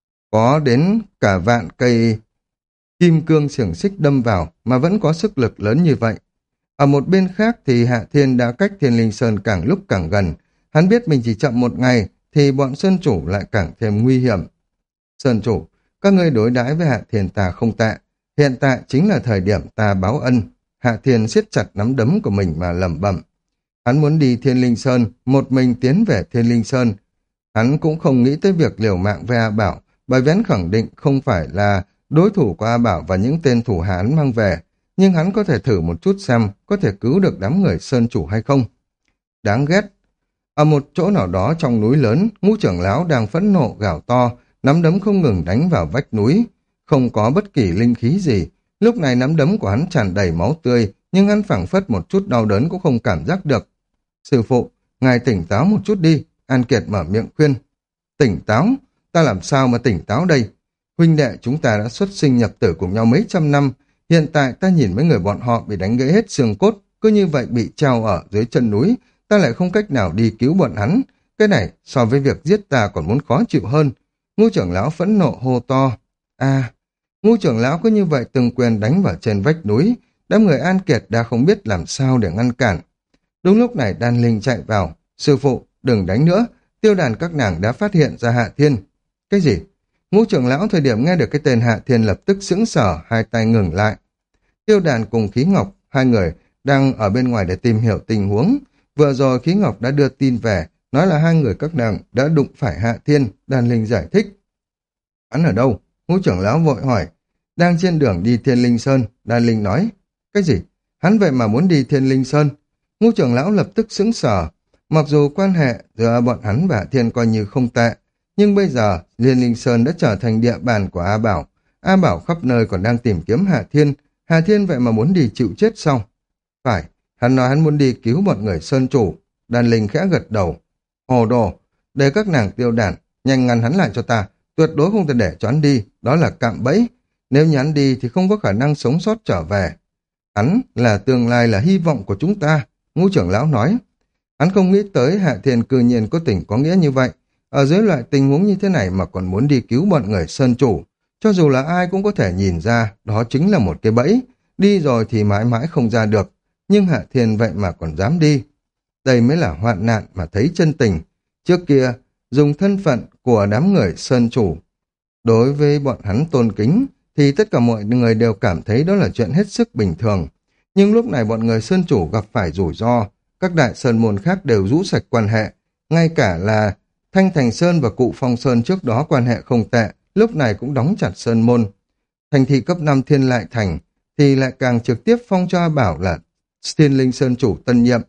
có đến cả vạn cây kim cương xiềng xích đâm vào mà vẫn có sức lực lớn như vậy. Ở một bên khác thì Hạ Thiên đã cách Thiên Linh Sơn càng lúc càng gần. Hắn biết mình chỉ chậm một ngày thì bọn Sơn Chủ lại càng thêm nguy hiểm. Sơn Chủ, các ngươi đối đãi với Hạ Thiên ta không tệ. Hiện tại chính là thời điểm ta báo ân. Hạ Thiên siết chặt nắm đấm của mình mà lẩm bẩm. Hắn muốn đi Thiên Linh Sơn, một mình tiến về Thiên Linh Sơn. Hắn cũng không nghĩ tới việc liều mạng với A Bảo, bởi vì hắn khẳng định không phải là đối thủ của A Bảo và những tên thủ hạ hắn mang về. Nhưng hắn có thể thử một chút xem có thể cứu được đám người Sơn Chủ hay không. Đáng ghét. Ở một chỗ nào đó trong núi lớn, Ngũ trưởng lão đang phẫn nộ gào to, nắm đấm không ngừng đánh vào vách núi. Không có bất kỳ linh khí gì. Lúc này nắm đấm của hắn tràn đầy máu tươi, nhưng hắn phảng phất một chút đau đớn cũng không cảm giác được. Sư phụ, ngài tỉnh táo một chút đi. An Kiệt mở miệng khuyên. Tỉnh táo? Ta làm sao mà tỉnh táo đây? Huynh đệ chúng ta đã xuất sinh nhập tử cùng nhau mấy trăm năm. Hiện tại ta nhìn mấy người bọn họ bị đánh gãy hết xương cốt, cứ như vậy bị treo ở dưới chân núi. Ta lại không cách nào đi cứu bọn hắn. Cái này so với việc giết ta còn muốn khó chịu hơn. Ngũ trưởng lão phẫn nộ hô to. À, Ngũ trưởng lão cứ như vậy từng quyền đánh vào trên vách núi. Đám người An Kiệt đã không biết làm sao để ngăn cản. Đúng lúc này Đan Linh chạy vào. Sư phụ, đừng đánh nữa. Tiêu đàn các nàng đã phát hiện ra Hạ Thiên. Cái gì? Ngũ trưởng lão thời điểm nghe được cái tên Hạ Thiên lập tức sững sờ, hai tay ngừng lại. Tiêu đàn cùng Khí Ngọc, hai người đang ở bên ngoài để tìm hiểu tình huống. Vừa rồi Khí Ngọc đã đưa tin về, nói là hai người các nàng đã đụng phải Hạ Thiên. Đan Linh giải thích. Hắn ở đâu? Ngũ trưởng lão vội hỏi. Đang trên đường đi Thiên Linh Sơn. Đan Linh nói. Cái gì? Hắn vậy mà muốn đi Thiên Linh Sơn? Ngũ trưởng lão lập tức sững sờ. Mặc dù quan hệ giữa bọn hắn và Hạ Thiên coi như không tệ, nhưng bây giờ Liên Linh Sơn đã trở thành địa bàn của A Bảo. A Bảo khắp nơi còn đang tìm kiếm Hạ Thiên. Hạ Thiên vậy mà muốn đi chịu chết sao? Phải, hắn nói hắn muốn đi cứu bọn người Sơn Chủ. Đan Linh khẽ gật đầu. Hồ đồ, để các nàng tiêu đàn, nhanh ngăn hắn lại cho ta. Tuyệt đối không thể để cho hắn đi, đó là cạm bẫy. Nếu như hắn đi thì không có khả năng sống sót trở về. Hắn là tương lai, là hy vọng của chúng ta, Ngũ trưởng lão nói. Hắn không nghĩ tới Hạ Thiên cư nhiên có tình có nghĩa như vậy. Ở dưới loại tình huống như thế này mà còn muốn đi cứu bọn người Sơn Chủ. Cho dù là ai cũng có thể nhìn ra đó chính là một cái bẫy. Đi rồi thì mãi mãi không ra được. Nhưng Hạ Thiên vậy mà còn dám đi. Đây mới là hoạn nạn mà thấy chân tình. Trước kia, dùng thân phận của đám người Sơn Chủ đối với bọn hắn tôn kính, thì tất cả mọi người đều cảm thấy đó là chuyện hết sức bình thường. Nhưng lúc này bọn người Sơn Chủ gặp phải rủi ro, các đại sơn môn khác đều rũ sạch quan hệ, ngay cả là Thanh Thành Sơn và Cụ Phong Sơn trước đó quan hệ không tệ, lúc này cũng đóng chặt sơn môn. Thành thị cấp năm Thiên Lại Thành thì lại càng trực tiếp phong cho A Bảo là Thiên Linh Sơn Chủ tân nhiệm.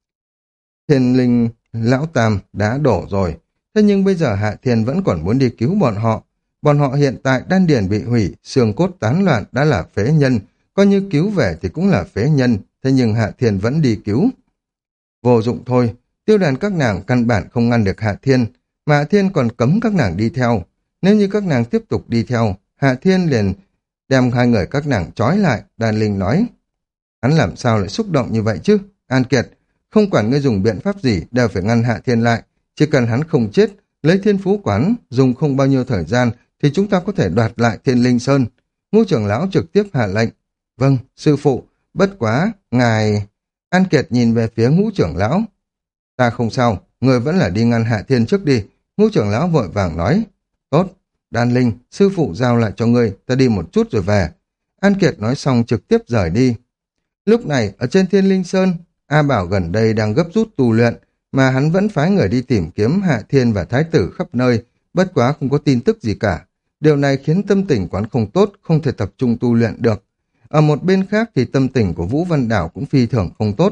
Thiên Linh Lão Tam đã đổ rồi, thế nhưng bây giờ Hạ Thiên vẫn còn muốn đi cứu bọn họ. Bọn họ hiện tại đan điền bị hủy, xương cốt tán loạn đã là phế nhân, coi như cứu về thì cũng là phế nhân, thế nhưng Hạ Thiên vẫn đi cứu. Vô dụng thôi, tiêu đàn các nàng căn bản không ngăn được Hạ Thiên, mà Hạ Thiên còn cấm các nàng đi theo. Nếu như các nàng tiếp tục đi theo, Hạ Thiên liền đem hai người các nàng trói lại. Đan Linh nói. Hắn làm sao lại xúc động như vậy chứ? An Kiệt, không quản ngươi dùng biện pháp gì đều phải ngăn Hạ Thiên lại. Chỉ cần hắn không chết, lấy thiên phú quán, dùng không bao nhiêu thời gian thì chúng ta có thể đoạt lại Thiên Linh Sơn. Ngũ trưởng lão trực tiếp hạ lệnh. Vâng, sư phụ, bất quá, ngài... An Kiệt nhìn về phía Ngũ trưởng lão. Ta không sao, người vẫn là đi ngăn Hạ Thiên trước đi. Ngũ trưởng lão vội vàng nói. Tốt, Đan Linh, sư phụ giao lại cho ngươi, ta đi một chút rồi về. An Kiệt nói xong trực tiếp rời đi. Lúc này, ở trên Thiên Linh Sơn, A Bảo gần đây đang gấp rút tu luyện, mà hắn vẫn phái người đi tìm kiếm Hạ Thiên và Thái tử khắp nơi, bất quá không có tin tức gì cả. Điều này khiến tâm tình quán không tốt, không thể tập trung tu luyện được. Ở một bên khác thì tâm tình của Vũ Văn Đảo cũng phi thường không tốt.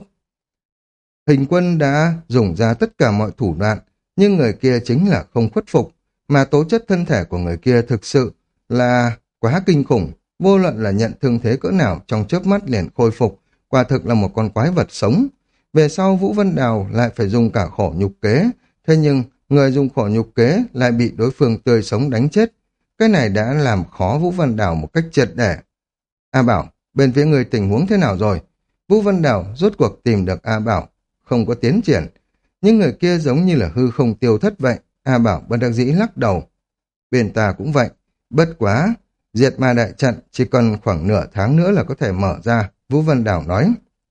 Hình Quân đã dùng ra tất cả mọi thủ đoạn, nhưng người kia chính là không khuất phục, mà tố chất thân thể của người kia thực sự là quá kinh khủng, vô luận là nhận thương thế cỡ nào trong chớp mắt liền khôi phục, quả thực là một con quái vật sống. Về sau Vũ Văn Đào lại phải dùng cả khổ nhục kế, thế nhưng người dùng khổ nhục kế lại bị đối phương tươi sống đánh chết. Cái này đã làm khó Vũ Văn Đào một cách triệt để. A Bảo, bên phía người tình huống thế nào rồi? Vũ Văn Đào rốt cuộc tìm được A Bảo, không có tiến triển. Những người kia giống như là hư không tiêu thất vậy. A Bảo bất đắc dĩ lắc đầu. Bên ta cũng vậy. Bất quá, diệt ma đại trận chỉ còn khoảng nửa tháng nữa là có thể mở ra, Vũ Văn Đào nói.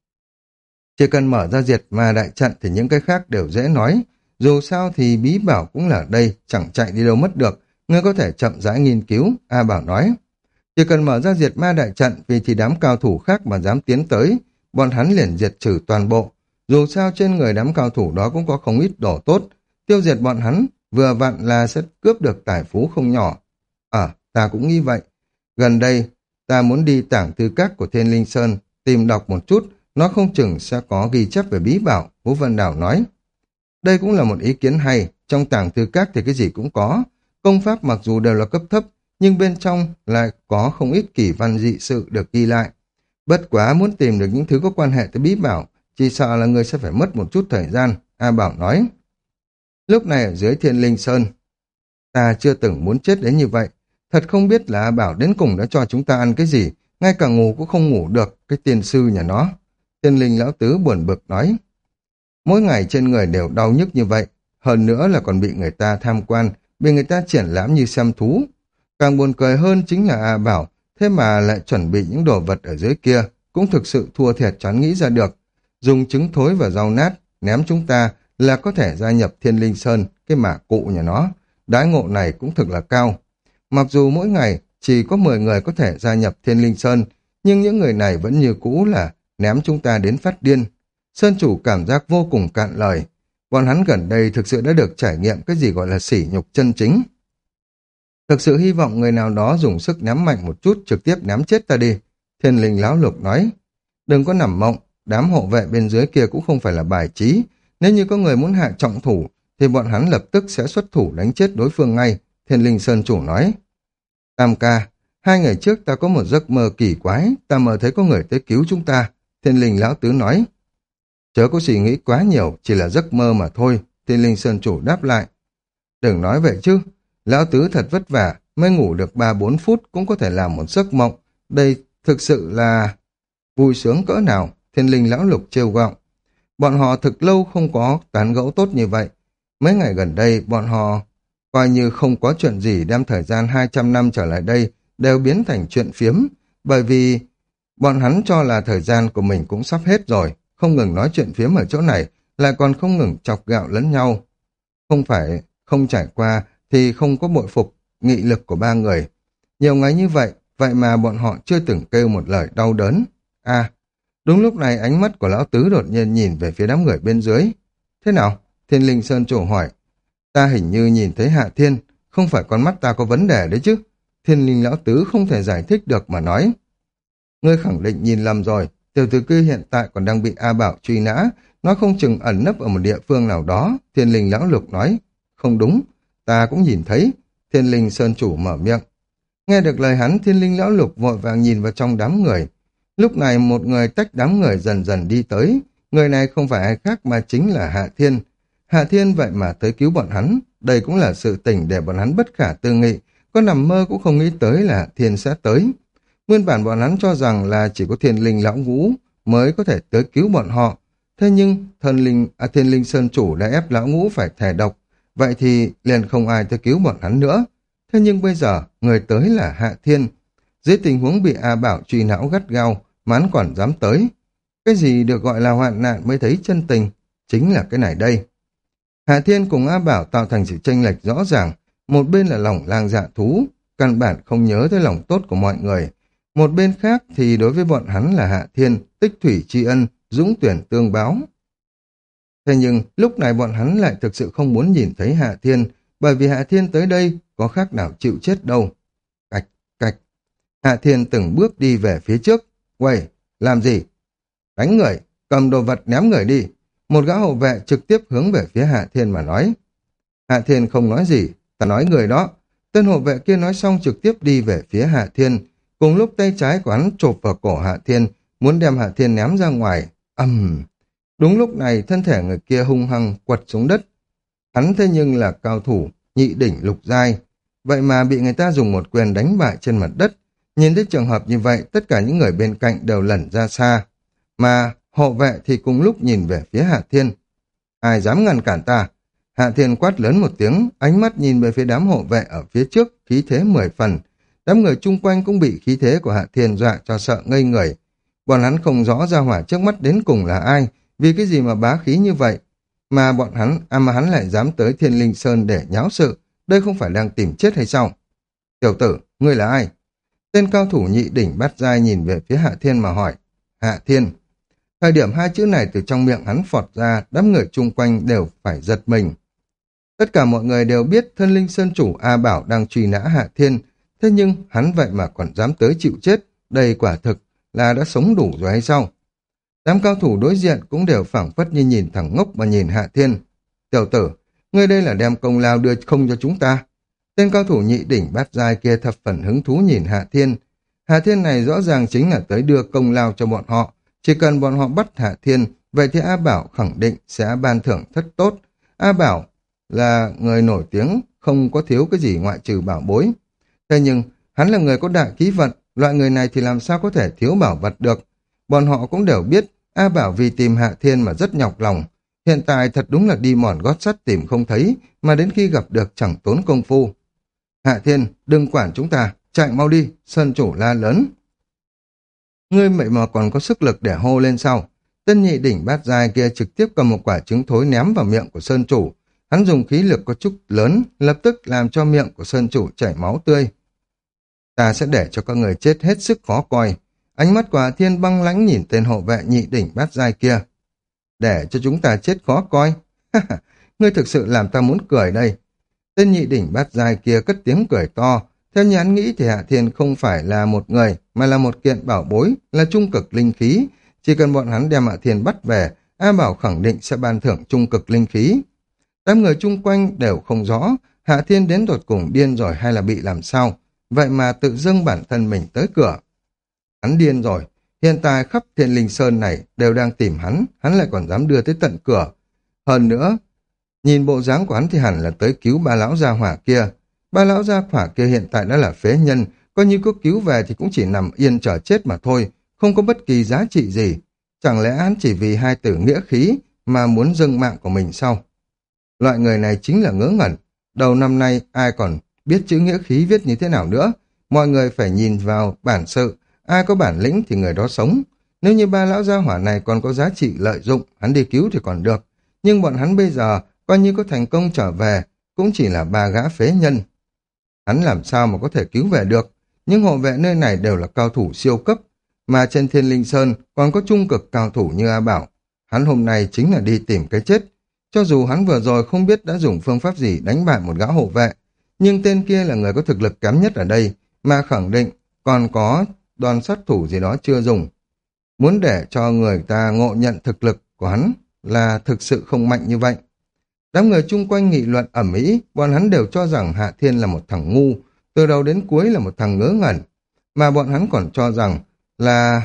Chỉ cần mở ra diệt ma đại trận thì những cái khác đều dễ nói. Dù sao thì bí bảo cũng là ở đây, chẳng chạy đi đâu mất được. Ngươi có thể chậm rãi nghiên cứu, A Bảo nói. Chỉ cần mở ra diệt ma đại trận vì thì đám cao thủ khác mà dám tiến tới, bọn hắn liền diệt trừ toàn bộ. Dù sao trên người đám cao thủ đó cũng có không ít đồ tốt, tiêu diệt bọn hắn vừa vặn là sẽ cướp được tài phú không nhỏ. Ờ, ta cũng nghĩ vậy. Gần đây, ta muốn đi tảng thư các của Thiên Linh Sơn, tìm đọc một chút, nó không chừng sẽ có ghi chép về bí bảo, Vũ Văn Đào nói. Đây cũng là một ý kiến hay, trong tảng thư các thì cái gì cũng có. Công pháp mặc dù đều là cấp thấp, nhưng bên trong lại có không ít kỳ văn dị sự được ghi lại. Bất quá muốn tìm được những thứ có quan hệ tới bí bảo, chỉ sợ là người sẽ phải mất một chút thời gian, A Bảo nói. Lúc này ở dưới Thiên Linh Sơn, ta chưa từng muốn chết đến như vậy. Thật không biết là A Bảo đến cùng đã cho chúng ta ăn cái gì, ngay cả ngủ cũng không ngủ được, cái tiên sư nhà nó. Thiên Linh Lão Tứ buồn bực nói. Mỗi ngày trên người đều đau nhức như vậy, hơn nữa là còn bị người ta tham quan, bị người ta triển lãm như xem thú. Càng buồn cười hơn chính là A Bảo, thế mà lại chuẩn bị những đồ vật ở dưới kia, cũng thực sự thua thiệt choán nghĩ ra được. Dùng trứng thối và rau nát, ném chúng ta là có thể gia nhập Thiên Linh Sơn, cái mả cụ nhà nó. Đãi ngộ này cũng thực là cao. Mặc dù mỗi ngày chỉ có mười người có thể gia nhập Thiên Linh Sơn, nhưng những người này vẫn như cũ là ném chúng ta đến phát điên. Sơn chủ cảm giác vô cùng cạn lời. Bọn hắn gần đây thực sự đã được trải nghiệm cái gì gọi là sỉ nhục chân chính. Thực sự hy vọng người nào đó dùng sức ném mạnh một chút trực tiếp ném chết ta đi. Thiên Linh Lão Lục nói. Đừng có nằm mộng, đám hộ vệ bên dưới kia cũng không phải là bài trí. Nếu như có người muốn hạ trọng thủ, thì bọn hắn lập tức sẽ xuất thủ đánh chết đối phương ngay. Thiên Linh Sơn chủ nói. Tam ca, hai ngày trước ta có một giấc mơ kỳ quái, ta mơ thấy có người tới cứu chúng ta. Thiên Linh Lão Tứ nói. Chớ có suy nghĩ quá nhiều, chỉ là giấc mơ mà thôi. Thiên Linh Sơn chủ đáp lại. Đừng nói vậy chứ, Lão Tứ thật vất vả, mới ngủ được ba bốn phút cũng có thể làm một giấc mộng. Đây thực sự là vui sướng cỡ nào, Thiên Linh Lão Lục trêu gọng. Bọn họ thực lâu không có tán gẫu tốt như vậy. Mấy ngày gần đây, bọn họ coi như không có chuyện gì đem thời gian hai trăm năm trở lại đây đều biến thành chuyện phiếm, bởi vì bọn hắn cho là thời gian của mình cũng sắp hết rồi, không ngừng nói chuyện phiếm ở chỗ này, lại còn không ngừng chọc gạo lẫn nhau. Không phải không trải qua thì không có bội phục nghị lực của ba người. Nhiều ngày như vậy, vậy mà bọn họ chưa từng kêu một lời đau đớn. À, đúng lúc này ánh mắt của Lão Tứ đột nhiên nhìn về phía đám người bên dưới. Thế nào? Thiên Linh Sơn chủ hỏi. Ta hình như nhìn thấy Hạ Thiên, không phải con mắt ta có vấn đề đấy chứ. Thiên Linh Lão Tứ không thể giải thích được mà nói. Ngươi khẳng định nhìn lầm rồi, tiểu tử kia hiện tại còn đang bị A Bảo truy nã, nó không chừng ẩn nấp ở một địa phương nào đó. Thiên Linh Lão Lục nói. Không đúng, ta cũng nhìn thấy. Thiên Linh Sơn chủ mở miệng. Nghe được lời hắn, Thiên Linh Lão Lục vội vàng nhìn vào trong đám người. Lúc này một người tách đám người dần dần đi tới. Người này không phải ai khác mà chính là Hạ Thiên. Hạ Thiên vậy mà tới cứu bọn hắn. Đây cũng là sự tình để bọn hắn bất khả tư nghị. Có nằm mơ cũng không nghĩ tới là Hạ Thiên sẽ tới. Nguyên bản bọn hắn cho rằng là chỉ có Thiên Linh Lão Ngũ mới có thể tới cứu bọn họ. Thế nhưng thần linh, à, Thiên Linh Sơn chủ đã ép Lão Ngũ phải thẻ độc. Vậy thì liền không ai tới cứu bọn hắn nữa. Thế nhưng bây giờ, người tới là Hạ Thiên. Dưới tình huống bị A Bảo truy não gắt gao, mà hắn còn dám tới. Cái gì được gọi là hoạn nạn mới thấy chân tình, chính là cái này đây. Hạ Thiên cùng A Bảo tạo thành sự chênh lệch rõ ràng. Một bên là lòng lang dạ thú, căn bản không nhớ tới lòng tốt của mọi người. Một bên khác thì đối với bọn hắn là Hạ Thiên, tích thủy tri ân, dũng tuyển tương báo. Thế nhưng lúc này bọn hắn lại thực sự không muốn nhìn thấy Hạ Thiên, bởi vì Hạ Thiên tới đây có khác nào chịu chết đâu. Cạch, cạch. Hạ Thiên từng bước đi về phía trước. Quầy, làm gì? Đánh người, cầm đồ vật ném người đi. Một gã hộ vệ trực tiếp hướng về phía Hạ Thiên mà nói. Hạ Thiên không nói gì, ta nói người đó. Tên hộ vệ kia nói xong trực tiếp đi về phía Hạ Thiên. Cùng lúc tay trái của hắn chộp vào cổ Hạ Thiên, muốn đem Hạ Thiên ném ra ngoài. Ầm. Uhm. Đúng lúc này thân thể người kia hung hăng quật xuống đất. Hắn thế nhưng là cao thủ, nhị đỉnh lục giai. Vậy mà bị người ta dùng một quyền đánh bại trên mặt đất. Nhìn thấy trường hợp như vậy, tất cả những người bên cạnh đều lẩn ra xa, mà hộ vệ thì cùng lúc nhìn về phía Hạ Thiên. Ai dám ngăn cản ta? Hạ Thiên quát lớn một tiếng, ánh mắt nhìn về phía đám hộ vệ ở phía trước, khí thế mười phần. Đám người chung quanh cũng bị khí thế của Hạ Thiên dọa cho sợ ngây người. Bọn hắn không rõ ra hỏa trước mắt đến cùng là ai, vì cái gì mà bá khí như vậy. Mà bọn hắn, à mà hắn lại dám tới Thiên Linh Sơn để nháo sự, đây không phải đang tìm chết hay sao? Tiểu tử, ngươi là ai? Tên cao thủ nhị đỉnh bát giai nhìn về phía Hạ Thiên mà hỏi. Hạ Thiên. Thời điểm hai chữ này từ trong miệng hắn phọt ra, đám người chung quanh đều phải giật mình. Tất cả mọi người đều biết Thân Linh Sơn chủ A Bảo đang truy nã Hạ Thiên, thế nhưng hắn vậy mà còn dám tới chịu chết, đây quả thực là đã sống đủ rồi hay sao? Đám cao thủ đối diện cũng đều phảng phất như nhìn thẳng ngốc mà nhìn Hạ Thiên. Tiểu tử, ngươi đây là đem công lao đưa không cho chúng ta. Tên cao thủ nhị đỉnh bát giai kia thập phần hứng thú nhìn Hạ Thiên. Hạ Thiên này rõ ràng chính là tới đưa công lao cho bọn họ. Chỉ cần bọn họ bắt Hạ Thiên, vậy thì A Bảo khẳng định sẽ ban thưởng rất tốt. A Bảo là người nổi tiếng, không có thiếu cái gì ngoại trừ bảo bối. Thế nhưng, hắn là người có đại khí vận, loại người này thì làm sao có thể thiếu bảo vật được. Bọn họ cũng đều biết, A Bảo vì tìm Hạ Thiên mà rất nhọc lòng. Hiện tại thật đúng là đi mòn gót sắt tìm không thấy, mà đến khi gặp được chẳng tốn công phu. Hạ Thiên, đừng quản chúng ta, chạy mau đi, Sơn chủ la lớn. Ngươi vậy mà còn có sức lực để hô lên sau. Tân nhị đỉnh bát giai kia trực tiếp cầm một quả trứng thối ném vào miệng của Sơn chủ. Hắn dùng khí lực có chút lớn, lập tức làm cho miệng của Sơn chủ chảy máu tươi. Ta sẽ để cho các người chết hết sức khó coi. Ánh mắt của Hạ Thiên băng lãnh nhìn tên hộ vệ nhị đỉnh bát giai kia. Để cho chúng ta chết khó coi. Ngươi thực sự làm ta muốn cười đây. Tên nhị đỉnh bát giai kia cất tiếng cười to. Theo như hắn nghĩ thì Hạ Thiên không phải là một người, mà là một kiện bảo bối, là trung cực linh khí. Chỉ cần bọn hắn đem Hạ Thiên bắt về, A Bảo khẳng định sẽ ban thưởng trung cực linh khí. Đám người chung quanh đều không rõ, Hạ Thiên đến tột cùng điên rồi hay là bị làm sao, vậy mà tự dưng bản thân mình tới cửa. Hắn điên rồi, hiện tại khắp Thiên Linh Sơn này đều đang tìm hắn, hắn lại còn dám đưa tới tận cửa. Hơn nữa, nhìn bộ dáng của hắn thì hẳn là tới cứu ba lão gia hỏa kia. Ba lão gia hỏa kia hiện tại đã là phế nhân, coi như có cứu về thì cũng chỉ nằm yên chờ chết mà thôi, không có bất kỳ giá trị gì. Chẳng lẽ hắn chỉ vì hai từ nghĩa khí mà muốn dâng mạng của mình sao? Loại người này chính là ngớ ngẩn. Đầu năm nay ai còn biết chữ nghĩa khí viết như thế nào nữa. Mọi người phải nhìn vào bản sự. Ai có bản lĩnh thì người đó sống. Nếu như ba lão gia hỏa này còn có giá trị lợi dụng, hắn đi cứu thì còn được. Nhưng bọn hắn bây giờ, coi như có thành công trở về, cũng chỉ là ba gã phế nhân. Hắn làm sao mà có thể cứu về được. Nhưng hộ vệ nơi này đều là cao thủ siêu cấp. Mà trên Thiên Linh Sơn còn có trung cực cao thủ như A Bảo. Hắn hôm nay chính là đi tìm cái chết. Cho dù hắn vừa rồi không biết đã dùng phương pháp gì đánh bại một gã hộ vệ, nhưng tên kia là người có thực lực kém nhất ở đây, mà khẳng định còn có đòn sát thủ gì đó chưa dùng. Muốn để cho người ta ngộ nhận thực lực của hắn là thực sự không mạnh như vậy. Đám người chung quanh nghị luận ầm ĩ, bọn hắn đều cho rằng Hạ Thiên là một thằng ngu, từ đầu đến cuối là một thằng ngớ ngẩn, mà bọn hắn còn cho rằng là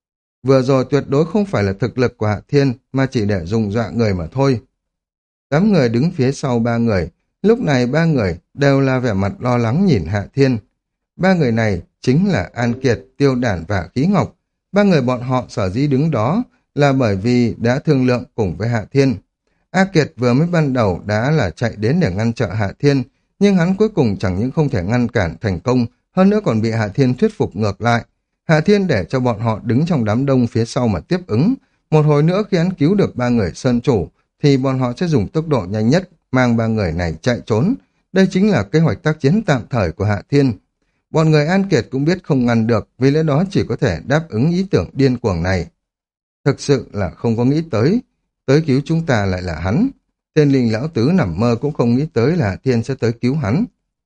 vừa rồi tuyệt đối không phải là thực lực của Hạ Thiên mà chỉ để dùng dọa người mà thôi. Đám người đứng phía sau ba người, lúc này ba người đều là vẻ mặt lo lắng nhìn Hạ Thiên. Ba người này chính là An Kiệt, Tiêu Đản và Khí Ngọc. Ba người bọn họ sở dĩ đứng đó là bởi vì đã thương lượng cùng với Hạ Thiên. A Kiệt vừa mới ban đầu đã là chạy đến để ngăn trợ Hạ Thiên, nhưng hắn cuối cùng chẳng những không thể ngăn cản thành công, hơn nữa còn bị Hạ Thiên thuyết phục ngược lại. Hạ Thiên để cho bọn họ đứng trong đám đông phía sau mà tiếp ứng. Một hồi nữa khi hắn cứu được ba người sơn chủ, thì bọn họ sẽ dùng tốc độ nhanh nhất mang ba người này chạy trốn. Đây chính là kế hoạch tác chiến tạm thời của Hạ Thiên. Bọn người An Kiệt cũng biết không ngăn được, vì lẽ đó chỉ có thể đáp ứng ý tưởng điên cuồng này. Thực sự là không có nghĩ tới, tới cứu chúng ta lại là hắn. Tên Linh Lão Tứ nằm mơ cũng không nghĩ tới là Hạ Thiên sẽ tới cứu hắn.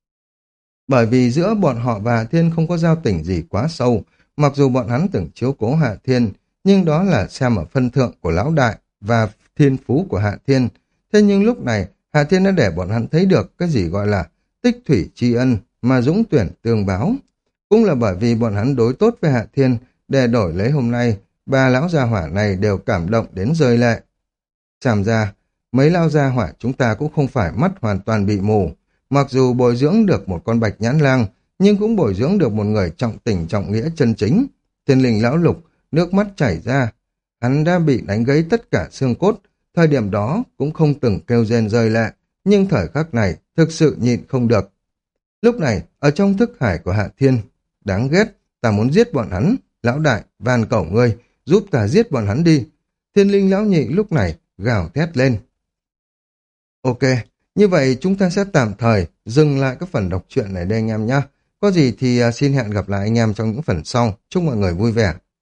Bởi vì giữa bọn họ và Hạ Thiên không có giao tình gì quá sâu, mặc dù bọn hắn từng chiếu cố Hạ Thiên, nhưng đó là xem ở phân thượng của Lão Đại và thiên phú của Hạ Thiên. Thế nhưng lúc này, Hạ Thiên đã để bọn hắn thấy được cái gì gọi là tích thủy tri ân mà dũng tuyển tương báo. Cũng là bởi vì bọn hắn đối tốt với Hạ Thiên, để đổi lấy hôm nay, ba lão gia hỏa này đều cảm động đến rơi lệ. Chàm ra, mấy lão gia hỏa chúng ta cũng không phải mắt hoàn toàn bị mù. Mặc dù bồi dưỡng được một con bạch nhãn lang, nhưng cũng bồi dưỡng được một người trọng tình trọng nghĩa chân chính. Thiên linh lão lục, nước mắt chảy ra. Hắn đã bị đánh gãy tất cả xương cốt, thời điểm đó cũng không từng kêu rên rơi lệ, nhưng thời khắc này thực sự nhịn không được. Lúc này, ở trong thức hải của Hạ Thiên, đáng ghét, ta muốn giết bọn hắn, lão đại, van cầu ngươi, giúp ta giết bọn hắn đi. Thiên linh lão nhị lúc này gào thét lên. Ok, như vậy chúng ta sẽ tạm thời dừng lại các phần đọc truyện này đây anh em nhé. Có gì thì xin hẹn gặp lại anh em trong những phần sau. Chúc mọi người vui vẻ.